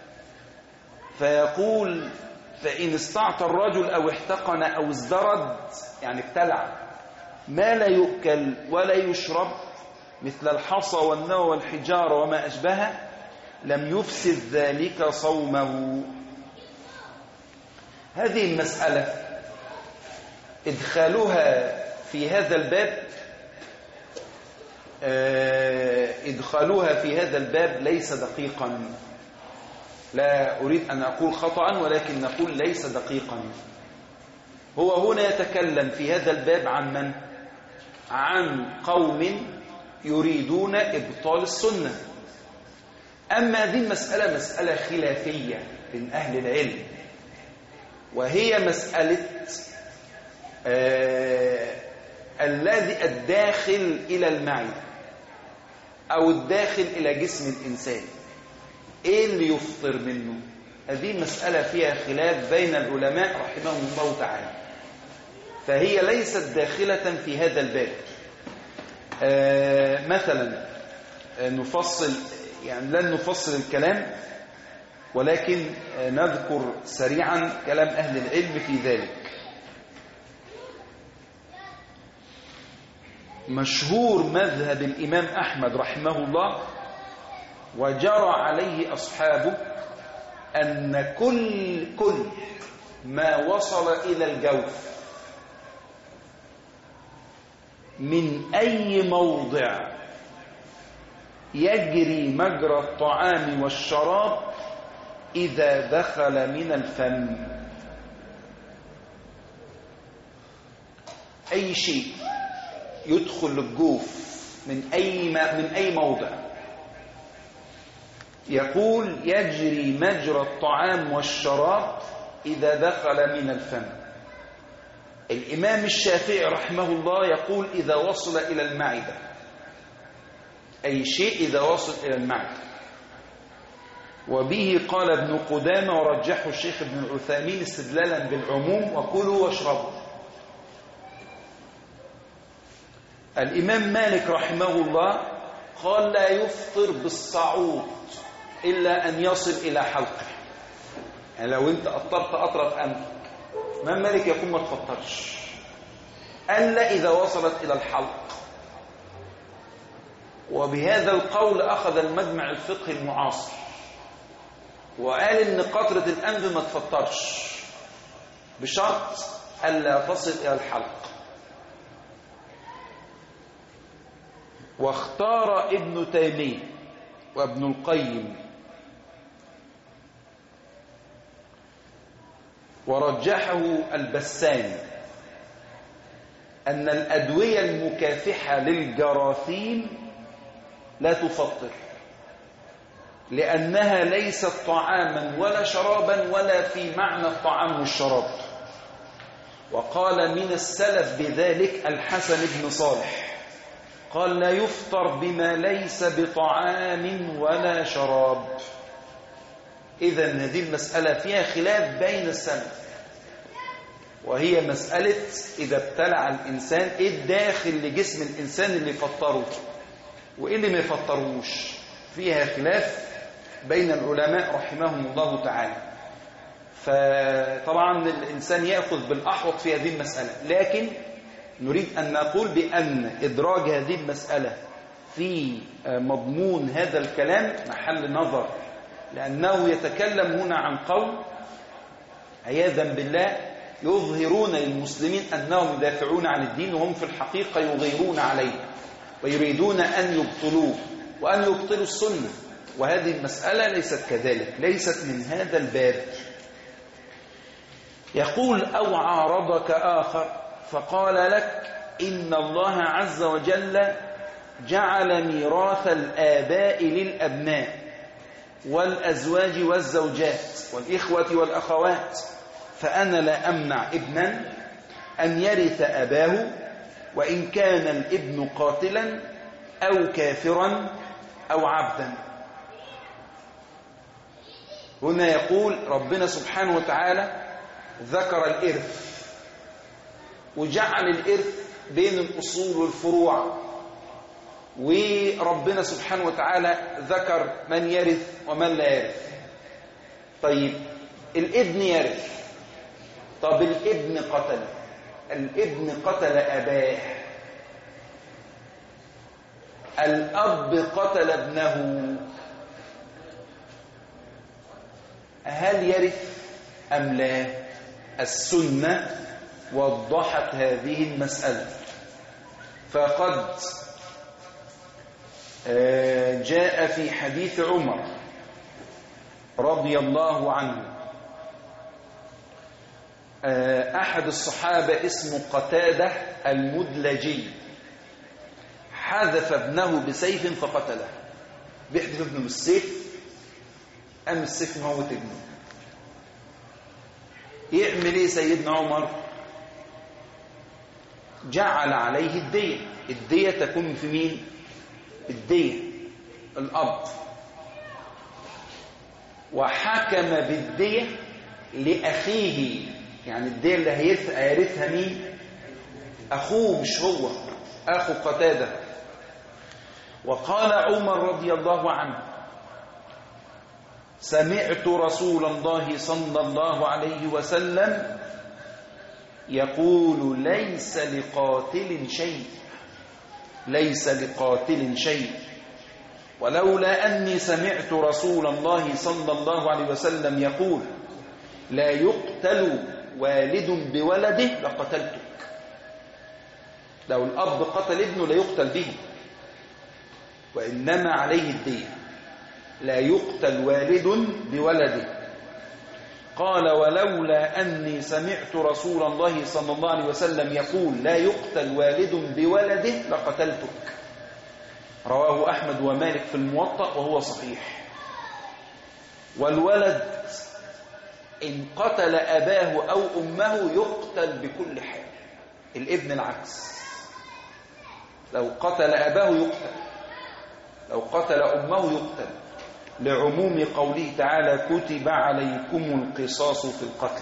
فيقول فإن استعطى الرجل أو احتقن أو ازدرد يعني ابتلع ما لا يؤكل ولا يشرب مثل الحصى والنوى والحجارة وما أشبهها لم يفسد ذلك صومه. هذه المسألة إدخالها في هذا الباب إدخالها في هذا الباب ليس دقيقا. لا أريد أن أقول خطأ ولكن نقول ليس دقيقا. هو هنا يتكلم في هذا الباب عن من؟ عن قوم يريدون إبطال السنة. أما هذه المسألة مسألة خلافية بين أهل العلم، وهي مسألة آه الذي الداخل إلى المعدة أو الداخل إلى جسم الإنسان، إيه اللي يفطر منه؟ هذه مسألة فيها خلاف بين العلماء رحمهم الله تعالى، فهي ليست داخلة في هذا الباب. آه مثلا آه نفصل يعني لن نفصل الكلام، ولكن آه نذكر سريعا كلام أهل العلم في ذلك. مشهور مذهب الإمام أحمد رحمه الله وجرى عليه أصحابه أن كل كل ما وصل إلى الجوف من أي موضع يجري مجرى الطعام والشراب إذا دخل من الفم، أي شيء يدخل الجوف من أي, من أي موضع. يقول يجري مجرى الطعام والشراب إذا دخل من الفم. الإمام الشافعي رحمه الله يقول إذا وصل إلى المعدة، أي شيء إذا وصل إلى المعدة. وبه قال ابن قدامة ورجحه الشيخ ابن العثيمين استدلالا بالعموم وكلوا واشربوا. الإمام مالك رحمه الله قال لا يفطر بالصعود إلا أن يصل إلى حلقه. يعني لو أنت أطرت أطرف أنفك، الإمام مالك يقول ما تفطرش إلا إذا وصلت إلى الحلق. وبهذا القول أخذ المجمع الفقهي المعاصر وقال إن قطرة الأنف ما تفطرش بشرط ألا تصل إلى الحلق. واختار ابن تيمية وابن القيم ورجحه البساني أن الأدوية المكافحة للجراثيم لا تفطر، لأنها ليست طعاما ولا شرابا ولا في معنى الطعام والشراب. وقال من السلف بذلك الحسن بن صالح قال لا يفطر بما ليس بطعام ولا شراب. إذن هذه المسألة فيها خلاف بين السلف، وهي مسألة إذا ابتلع الإنسان إيه الداخل لجسم الإنسان اللي يفطره وإيه اللي ما يفطروش. فيها خلاف بين العلماء رحمهم الله تعالى. فطبعا الإنسان يأخذ بالأحوط في هذه المسألة، لكن نريد أن نقول بأن إدراج هذه المسألة في مضمون هذا الكلام محل نظر، لأنه يتكلم هنا عن قوم عياذا بالله يظهرون للمسلمين أنهم يدافعون عن الدين وهم في الحقيقة يغيرون عليه ويريدون أن يبطلوه وأن يبطلوا السنة، وهذه المسألة ليست كذلك، ليست من هذا الباب. يقول أو عارضك آخر فقال لك إن الله عز وجل جعل ميراث الآباء للأبناء والأزواج والزوجات والإخوة والأخوات، فأنا لا أمنع ابنا أن يرث أباه وإن كان الابن قاتلا أو كافرا أو عبدا. هنا يقول ربنا سبحانه وتعالى ذكر الإرث وجعل الإرث بين الأصول والفروع، وربنا سبحانه وتعالى ذكر من يرث ومن لا يرث. طيب الابن يرث، طب الابن قتل، الابن قتل أباه، الأب قتل ابنه، هل يرث أم لا؟ السنة وضحت هذه المسألة. فقد جاء في حديث عمر رضي الله عنه أحد الصحابة اسمه قتادة المدلجي حذف ابنه بسيف فقتله. بيحذف ابنه بالسيف، قام السيف موت ابنه. يعمل ايه سيدنا عمر؟ جعل عليه الدية. الدية تكون في مين؟ الدية الأب، وحكم بالدية لأخيه. يعني الدية اللي هيرثها مين؟ أخوه، مش هو، أخو قتادة. وقال عمر رضي الله عنه سمعت رسول الله صلى الله عليه وسلم يقول ليس لقاتل شيء، ليس لقاتل شيء، ولولا أني سمعت رسول الله صلى الله عليه وسلم يقول لا يقتل والد بولده لقتلتك. لو الأب قتل ابنه لا يقتل به، وإنما عليه الدية. لا يقتل والد بولده. قال ولولا أني سمعت رسول الله صلى الله عليه وسلم يقول لا يقتل والد بولده لقتلتك. رواه أحمد ومالك في الموطأ وهو صحيح. والولد إن قتل أباه أو أمه يقتل بكل حال. الابن العكس، لو قتل أباه يقتل، لو قتل أمه يقتل، لعموم قوله تعالى كتب عليكم القصاص في القتل.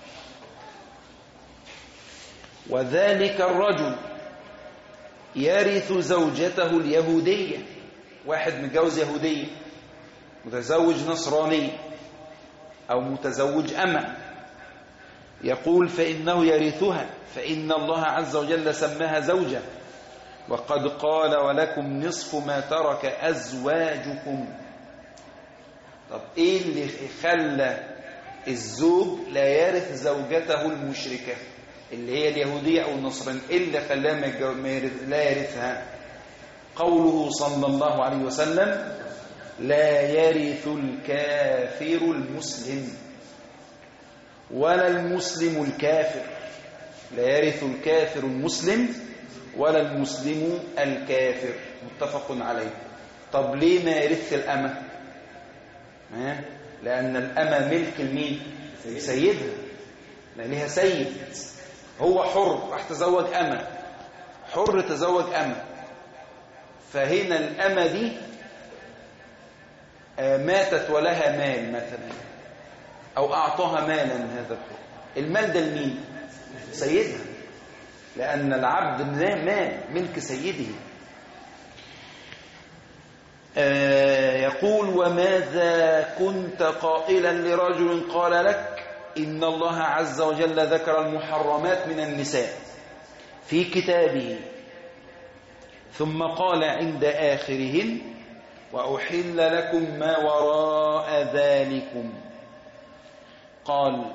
وذلك الرجل يرث زوجته اليهودية، واحد متجوز يهودية، متزوج نصراني أو متزوج أمة، يقول فإنه يرثها، فإن الله عز وجل سماها زوجة، وقد قال ولكم نصف ما ترك أزواجكم. طب إيه اللي خلى الزوج لا يرث زوجته المشركة اللي هي اليهودية أو النصرانية؟ إيه اللي خلاه لا يرثها؟ قوله صلى الله عليه وسلم لا يرث الكافر المسلم ولا المسلم الكافر. لا يرث الكافر المسلم ولا المسلم الكافر، متفق عليه. طب ليه ما يرث الأمة؟ لأن الأمة ملك المين؟ سيدها، لها سيد، هو حر، راح تزوج أمة، حر تزوج أمة. فهنا الأمة دي ماتت ولها مال مثلا، أو أعطاها مالا من هذا الحر، المال ده لمين؟ سيدها، لأن العبد مال ملك سيده. آه يقول وماذا كنت قائلا لرجل قال لك إن الله عز وجل ذكر المحرمات من النساء في كتابه ثم قال عند آخرهن وأحل لكم ما وراء ذلكم، قال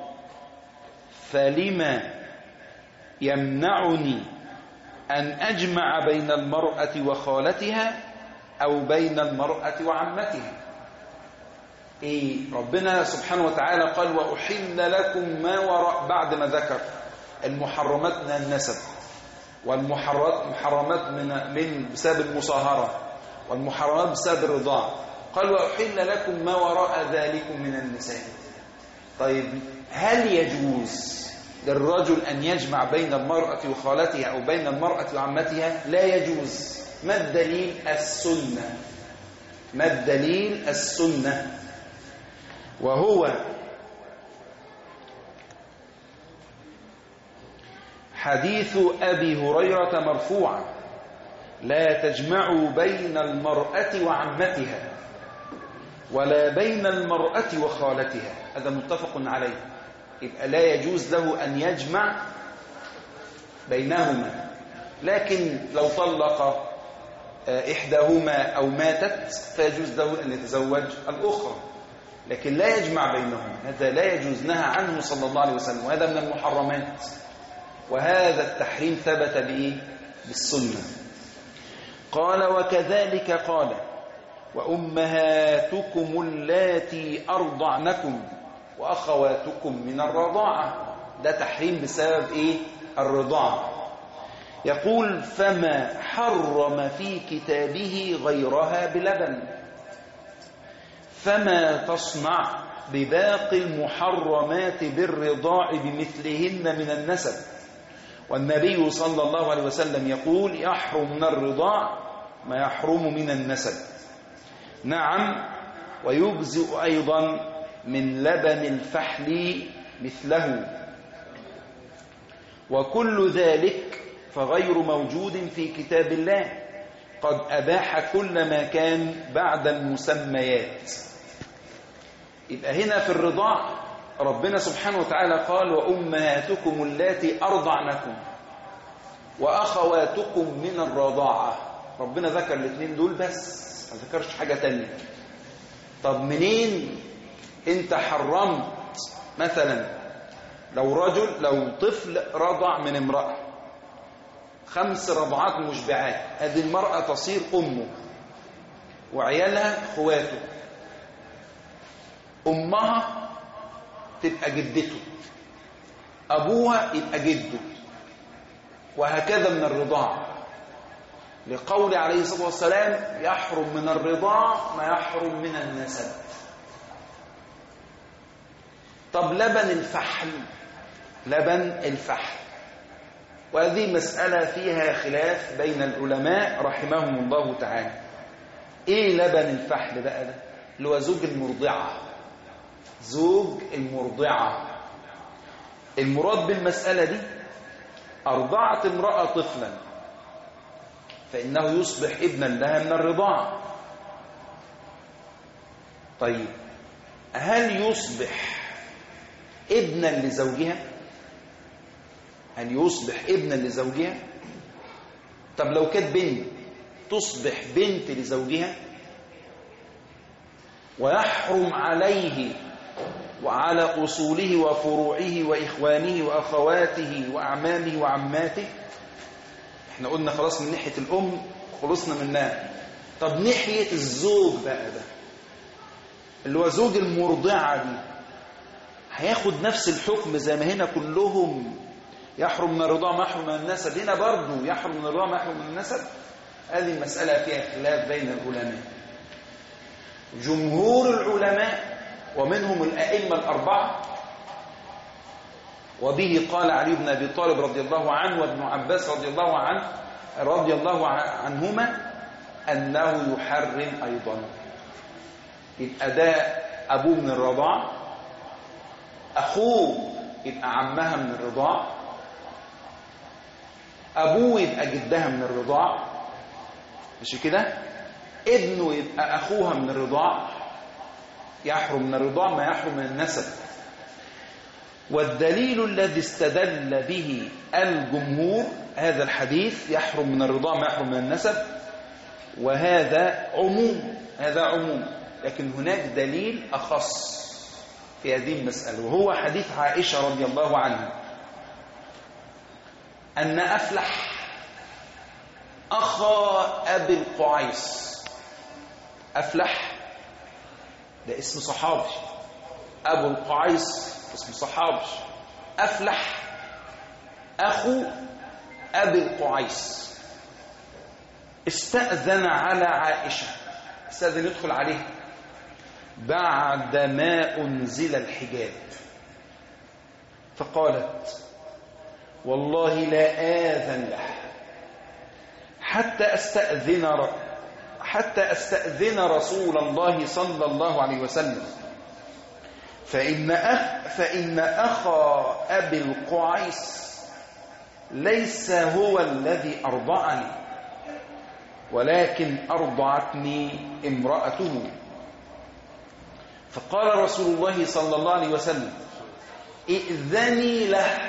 فلما يمنعني أن أجمع بين المرأة وخالتها أو بين المرأة وعمتها؟ إيه ربنا سبحانه وتعالى قال وأحل لكم ما وراء، بعد ما ذكر المحرمات من النسب والمحرمات من من بسبب المصاهرة والمحرمات بسبب الرضاع، قال وأحل لكم ما وراء ذلكم من النساء. طيب هل يجوز للرجل أن يجمع بين المرأة وخالتها أو بين المرأة وعمتها؟ لا يجوز. ما الدليل؟ السنة. ما الدليل؟ السنة، وهو حديث أبي هريرة مرفوعا لا تجمعوا بين المرأة وعمتها ولا بين المرأة وخالتها، هذا متفق عليه. يبقى لا يجوز له أن يجمع بينهما، لكن لو طلق إحداهما أو ماتت فيجوز له أن يتزوج الأخرى، لكن لا يجمع بينهم، هذا لا يجوز، نهى عنه صلى الله عليه وسلم، وهذا من المحرمات. وهذا التحريم ثبت بإيه؟ بالسنة. قال وكذلك قال وأمهاتكم اللاتي أرضعنكم وأخواتكم من الرضاعة، ده تحريم بسبب إيه؟ الرضاعة. يقول فما حرم في كتابه غيرها بلبن، فما تصنع بباقي المحرمات بالرضاع بمثلهن من النسب. والنبي صلى الله عليه وسلم يقول يحرم من الرضاع ما يحرم من النسب. نعم، ويجزئ أيضا من لبن الفحل مثله، وكل ذلك فغير موجود في كتاب الله، قد أباح كل ما كان بعد المسميات. يبقى هنا في الرضاع ربنا سبحانه وتعالى قال وأمهاتكم اللاتي أرضعنكم وأخواتكم من الرضاعة، ربنا ذكر الاثنين دول بس، ما ذكرش حاجة تانية. طب منين انت حرمت مثلا لو رجل لو طفل رضع من امرأة خمس رضعات مشبعات، هذه المرأة تصير أمه وعيالها اخواته، أمها تبقى جدته، أبوها يبقى جده، وهكذا من الرضاعة. لقول عليه الصلاة والسلام يحرم من الرضاع ما يحرم من النسب. طب لبن الفحل، لبن الفحل، وهذه مسألة فيها خلاف بين العلماء رحمهم الله تعالى. ايه لبن الفحل بقى ده؟ اللي هو زوج المرضعة، زوج المرضعة. المراد بالمسألة دي أرضعت امرأة طفلا فإنه يصبح ابنا لها من الرضاعة. طيب هل يصبح ابنا لزوجها؟ هل يصبح ابنا لزوجها؟ طب لو كانت بنت تصبح بنت لزوجها؟ ويحرم عليه وعلى أصوله وفروعه وإخوانه وأخواته وأعمامه وعماته. احنا قلنا خلاص من ناحية الأم خلصنا منها. طب ناحية الزوج بقى ده اللي هو زوج المرضعة دي، هياخد نفس الحكم زي ما هنا كلهم يحرم من الرضاعة ما يحرم من النسب، هنا برضه يحرم من الرضاعة ما يحرم من النسب؟ هذه المسألة فيها خلاف بين العلماء. جمهور العلماء ومنهم الأئمة الأربعة، وبه قال علي بن أبي طالب رضي الله عنه وابن عباس رضي الله عنه رضي الله عنهما أنه يحرم أيضا. يبقى ده أبوه من الرضاع، أخوه يبقى عمها من الرضاع، أبوه يبقى جدها من الرضاع، مش كده؟ ابنه يبقى أخوها من الرضاع، يحرم من الرضاع ما يحرم من النسب. والدليل الذي استدل به الجمهور هذا الحديث يحرم من الرضاع ما يحرم من النسب، وهذا عموم، هذا عموم، لكن هناك دليل أخص في هذه المسألة، وهو حديث عائشة رضي الله عنها أن أفلح أخا أبي القعيس. أفلح ده اسم صحابي، أبو القعيس اسم صحابي، أفلح أخو أبي القعيس استأذن على عائشة، استأذن يدخل عليها بعد ما أنزل الحجاب، فقالت والله لا آذن له حتى أستأذن حتى أستأذن رسول الله صلى الله عليه وسلم، فإن أخ فإن أخا أبي القعيس ليس هو الذي أرضعني ولكن أرضعتني امرأته. فقال رسول الله صلى الله عليه وسلم ائذني له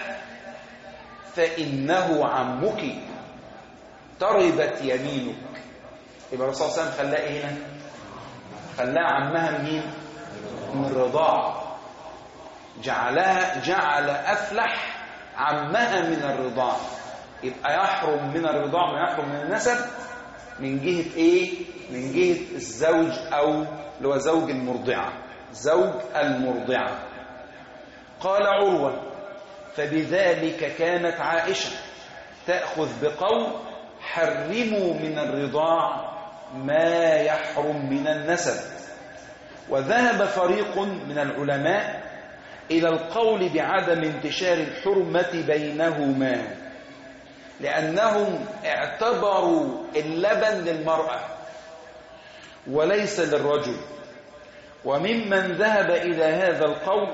فإنه عمك تربت يمينك. يبقى الرسول صلى الله عليه وسلم خلاه ايه هنا؟ خلاه عمها مين؟ من الرضاعة، جعلها جعل أفلح عمها من الرضاعة. يبقى يحرم من الرضاعة ما يحرم من النسب من جهة ايه؟ من جهة الزوج او اللي هو زوج المرضعة، زوج المرضعة. قال عروة فبذلك كانت عائشة تأخذ بقول حرموا من الرضاع ما يحرم من النسب. وذهب فريق من العلماء إلى القول بعدم انتشار الحرمة بينهما لأنهم اعتبروا اللبن للمرأة وليس للرجل. وممن ذهب إلى هذا القول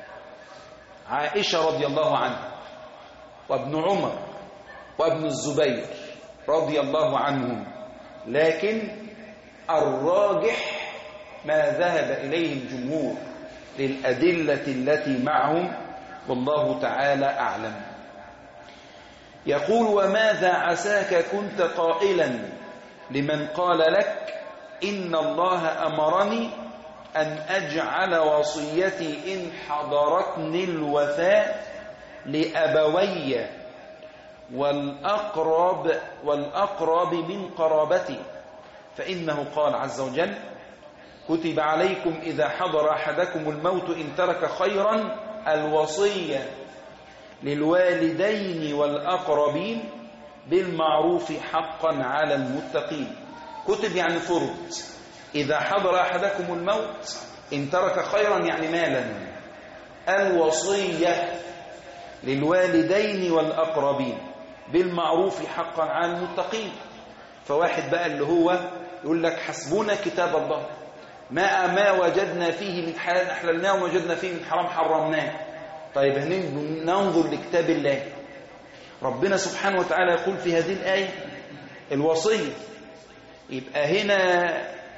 عائشة رضي الله عنها وابن عمر وابن الزبير رضي الله عنهم، لكن الراجح ما ذهب إليه الجمهور للأدلة التي معهم والله تعالى أعلم. يقول وماذا عساك كنت قائلا لمن قال لك إن الله أمرني أن أجعل وصيتي إن حضرتني الوفاة لأبوي والأقرب, والأقرب من قرابتي، فإنه قال عز وجل كتب عليكم إذا حضر أحدكم الموت إن ترك خيرا الوصية للوالدين والأقربين بالمعروف حقا على المتقين. كتب يعني فرض. إذا حضر أحدكم الموت إن ترك خيرا يعني مالا الوصية للوالدين والأقربين بالمعروف حقا على المتقين. فواحد بقى اللي هو يقول لك حسبنا كتاب الله ما ما وجدنا فيه من حلال أحللناه وما وجدنا فيه من حرام حرمناه. طيب ننظر لكتاب الله. ربنا سبحانه وتعالى يقول في هذه الآية الوصية. يبقى هنا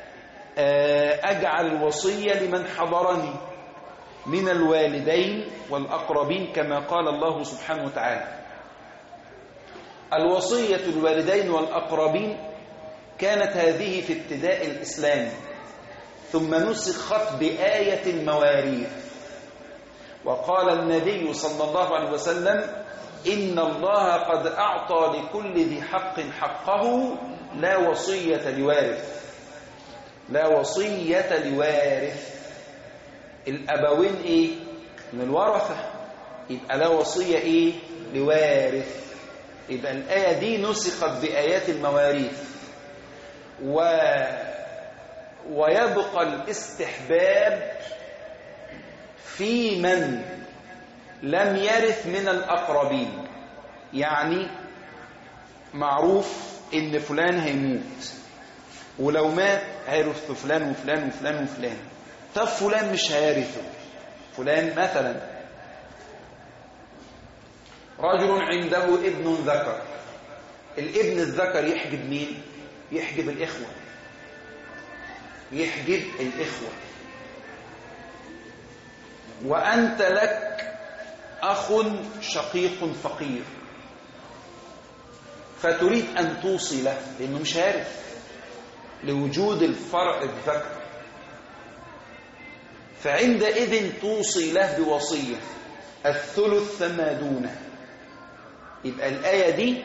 أجعل الوصية لمن حضرني من الوالدين والأقربين كما قال الله سبحانه وتعالى. الوصية الوالدين والأقربين كانت هذه في ابتداء الإسلام ثم نسخت بآية المواريث. وقال النبي صلى الله عليه وسلم إن الله قد أعطى لكل ذي حق حقه لا وصية لوارث. لا وصية لوارث. الأبوين إيه؟ من الورثة. يبقى لا وصية إيه؟ لوارث. يبقى الآية دي نسخت بآيات المواريث. و... ويبقى الاستحباب في من لم يرث من الأقربين. يعني معروف إن فلان هيموت ولو مات هيرث فلان وفلان وفلان وفلان. طب فلان مش هيرثه. فلان مثلا رجل عنده ابن ذكر. الابن الذكر يحجب مين؟ يحجب الإخوة. يحجب الإخوة. وأنت لك أخ شقيق فقير فتريد أن توصي له لأنه مش عارف لوجود الفرع الذكر. فعندئذ توصي له بوصية الثلث فما دونه. يبقى الآية دي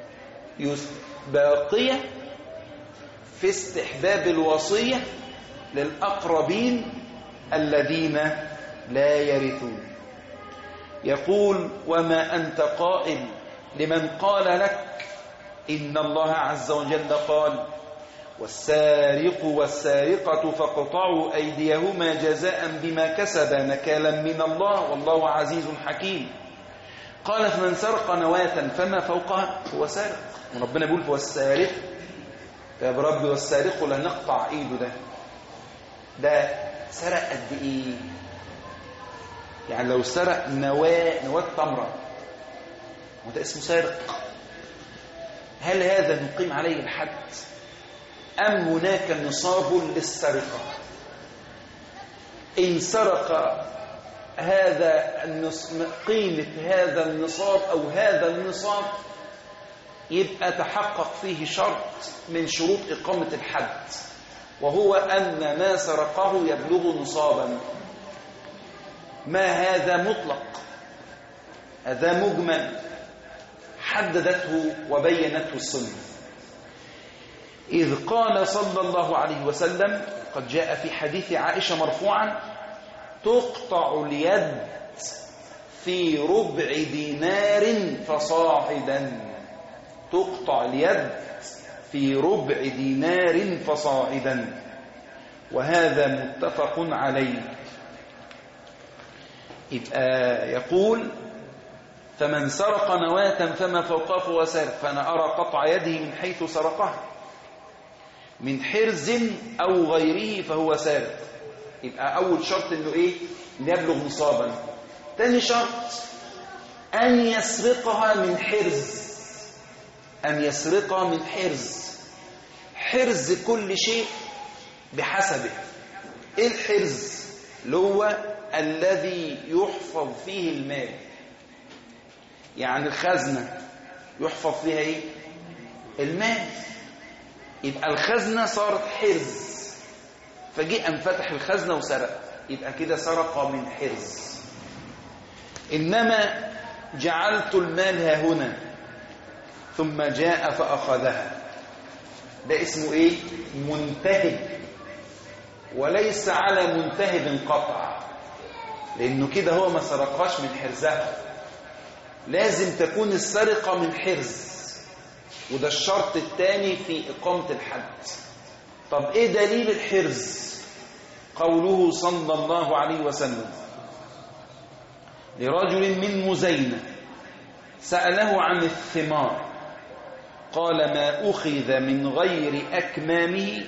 باقية في استحباب الوصية للأقربين الذين لا يرثون. يقول وما أنت قائل لمن قال لك إن الله عز وجل قال والسارق والسارقة فاقطعوا أيديهما جزاء بما كسبا نكالا من الله والله عزيز حكيم. قال فمن سرق نواة فما فوقها هو سارق. وربنا يقول والسارق يا رب والسارق لنقطع ايده. ده ده سرق قد ايه؟ يعني لو سرق نواة نواة تمرة وده اسمه سارق. هل هذا نقيم عليه الحد أم هناك نصاب للسرقة؟ إن سرق هذا النص... قيمة هذا النصاب أو هذا النصاب يبقى تحقق فيه شرط من شروط إقامة الحد وهو أن ما سرقه يبلغ نصابا. ما هذا مطلق، هذا مجمل حددته وبينته السنة. إذ قال صلى الله عليه وسلم قد جاء في حديث عائشة مرفوعا تقطع اليد في ربع دينار فصاعدا. تقطع اليد في ربع دينار فصاعدا. وهذا متفق عليه. يبقى يقول فمن سرق نواة فما فوقه فهو سارق. فأنا أرى قطع يده من حيث سرقها من حرز أو غيره فهو سارق. يبقى أول شرط إنه إيه؟ إن يبلغ نصابا. ثاني شرط أن يسرقها من حرز. أن يسرقها من حرز. حرز كل شيء بحسبه. إيه الحرز؟ اللي هو الذي يحفظ فيه المال. يعني الخزنة يحفظ فيها إيه؟ المال. يبقى الخزنة صارت حرز فجاء انفتح الخزنة وسرق. يبقى كده سرق من حرز. إنما جعلت المال ها هنا ثم جاء فأخذها. ده اسمه إيه؟ منتهب. وليس على منتهب قطع لأنه كده هو ما سرقاش من حرزها. لازم تكون السرقة من حرز. وده الشرط الثاني في إقامة الحد. طب إيه دليل الحرز؟ قوله صلى الله عليه وسلم لرجل من مزينة سأله عن الثمار قال ما أخذ من غير أكمامه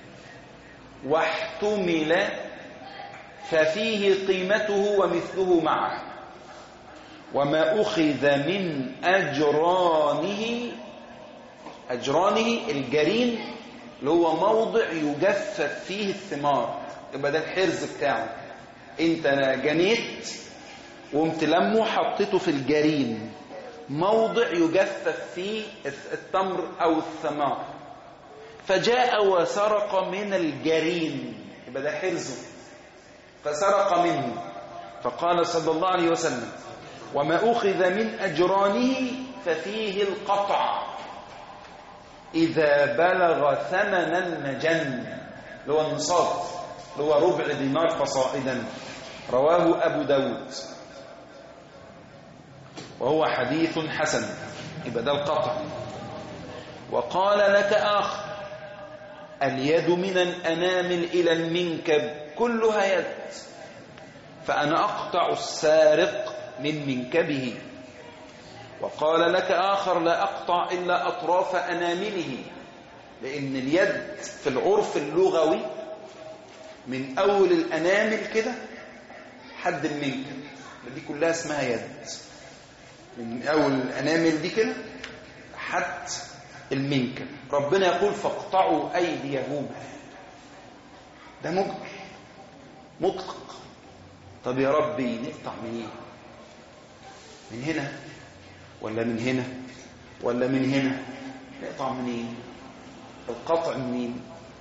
واحتمل ففيه قيمته ومثله معه، وما أخذ من أجرانه، أجرانه الجرين اللي هو موضع يجفف فيه الثمار، يبقى ده الحرز بتاعه. انت جنيت وقمت لمه حطيته في الجرين، موضع يجفف فيه التمر أو الثمار، فجاء وسرق من الجرين، يبقى ده حرزه، فسرق منه. فقال صلى الله عليه وسلم وما أخذ من أجرانه ففيه القطع إذا بلغ ثمن المجن، اللي هو النصاب، اللي هو ربع دينار فصاعدا. رواه أبو داود وهو حديث حسن، يبقى ده القطع. وقال لك آخر اليد من الأنامل إلى المنكب كلها يد، فأنا أقطع السارق من منكبه. وقال لك آخر لا أقطع إلا أطراف أنامله، لأن اليد في العرف اللغوي من أول الأنامل كده حد المنكب، دي كلها اسمها يد، من أول الأنامل دي كده حد المنكب. ربنا يقول فاقطعوا أيديهما، ده مجمل مطلق. طب يا ربي نقطع منين؟ من هنا ولا من هنا ولا من هنا؟ نقطع منين؟ القطع منين؟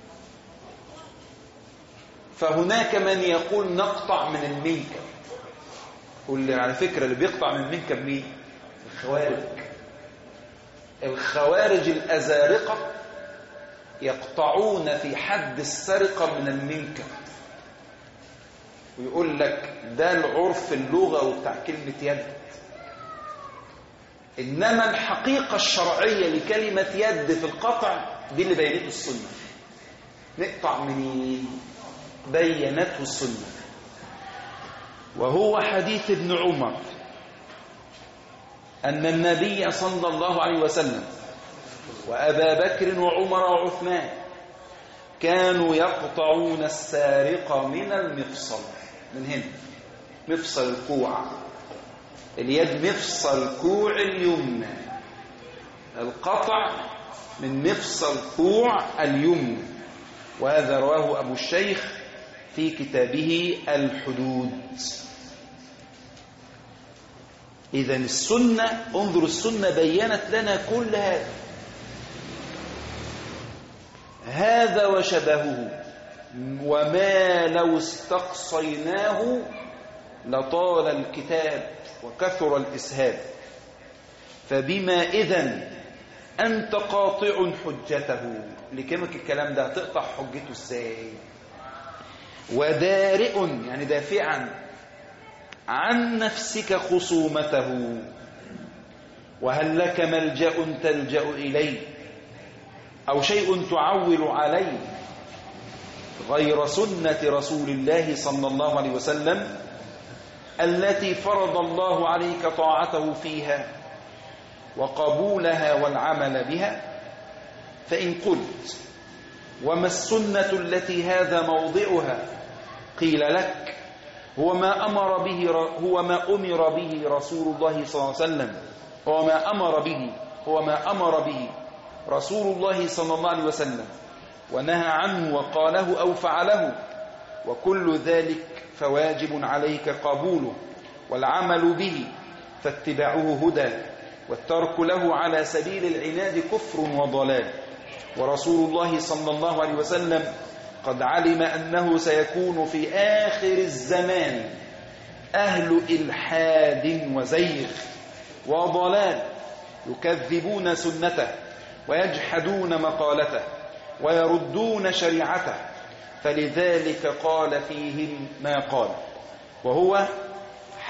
فهناك من يقول نقطع من المنكب. واللي على فكرة اللي بيقطع من المنكب مين؟ الخوارج. الخوارج الأزارقة يقطعون في حد السرقة من المنكب، ويقول لك ده العرف اللغوي بتاع كلمة يد، إنما الحقيقة الشرعية لكلمة يد في القطع دي اللي بينته السنة. نقطع منين؟ بينته السنة، وهو حديث ابن عمر أن النبي صلى الله عليه وسلم وأبا بكر وعمر وعثمان كانوا يقطعون السارق من المفصل، من هنا مفصل الكوع، اليد مفصل كوع اليمنى، القطع من مفصل كوع اليمنى. وهذا رواه أبو الشيخ في كتابه الحدود. إذن السنة، انظر السنة بيّنت لنا كل هذا، هذا وشبهه، وما لو استقصيناه لطال الكتاب وكثر الإسهاب، فبما إذن أنت قاطع حجته. لكلمك الكلام ده هتقطع حجته ازاي؟ ودارئ يعني دافعا عن نفسك خصومته، وهل لك ملجأ تلجأ إليه أو شيء تعول عليه غير سنة رسول الله صلى الله عليه وسلم التي فرض الله عليك طاعته فيها وقبولها والعمل بها؟ فإن قلت وما السنة التي هذا موضعها؟ قيل لك هو ما أمر به هو ما أمر به رسول الله صلى الله عليه وسلم، هو ما أمر به هو ما أمر به رسول الله صلى الله عليه وسلم ونهى عنه وقاله أو فعله، وكل ذلك فواجب عليك قبوله والعمل به، فاتباعه هدى والترك له على سبيل العناد كفر وضلال. ورسول الله صلى الله عليه وسلم قد علم أنه سيكون في آخر الزمان أهل إلحاد وزيغ وضلال يكذبون سنته ويجحدون مقالته ويردون شريعته، فلذلك قال فيهم ما قال. وهو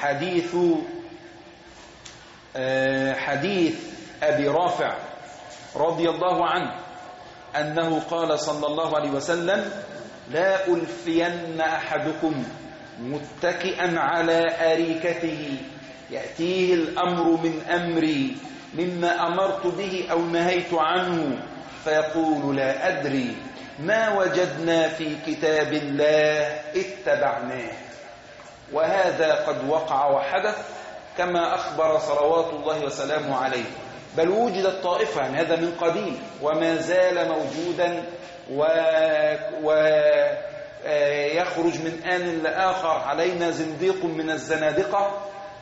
حديث حديث أبي رافع رضي الله عنه أنه قال صلى الله عليه وسلم: لا ألفين أحدكم متكئا على أريكته يأتيه الأمر من أمري مما أمرت به أو نهيت عنه فيقول: لا أدري، ما وجدنا في كتاب الله اتبعناه. وهذا قد وقع وحدث كما أخبر صلوات الله وسلامه عليه، بل وجدت طائفة، يعني هذا من قديم وما زال موجودا ويخرج من آن لآخر علينا زنديق من الزنادقة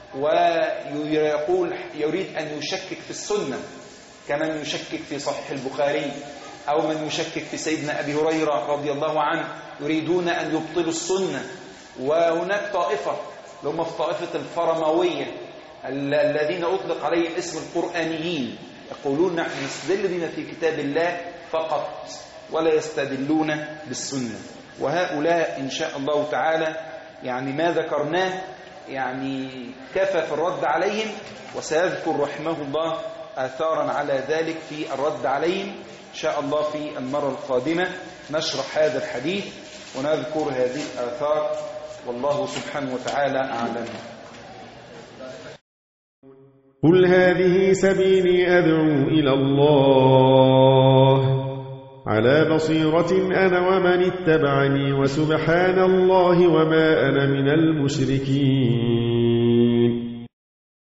ويقول يريد أن يشكك في السنة، كمن يشكك في صحيح البخاري أو من يشكك في سيدنا أبي هريرة رضي الله عنه، يريدون أن يبطلوا السنة. وهناك طائفة لهم في طائفة الفرموية الذين أطلق عليهم اسم القرآنيين، يقولون نحن نستدل بما في كتاب الله فقط ولا يستدلون بالسنة. وهؤلاء إن شاء الله تعالى يعني ما ذكرناه يعني كفى في الرد عليهم، وسيذكر رحمه الله آثارا على ذلك في الرد عليهم إن شاء الله في المرة القادمة. نشرح هذا الحديث ونذكر هذه الآثار، والله سبحانه وتعالى أعلم. قل هذه سبيلي أدعو إلى الله على بصيرة أنا ومن اتبعني، وسبحان الله وما أنا من المشركين.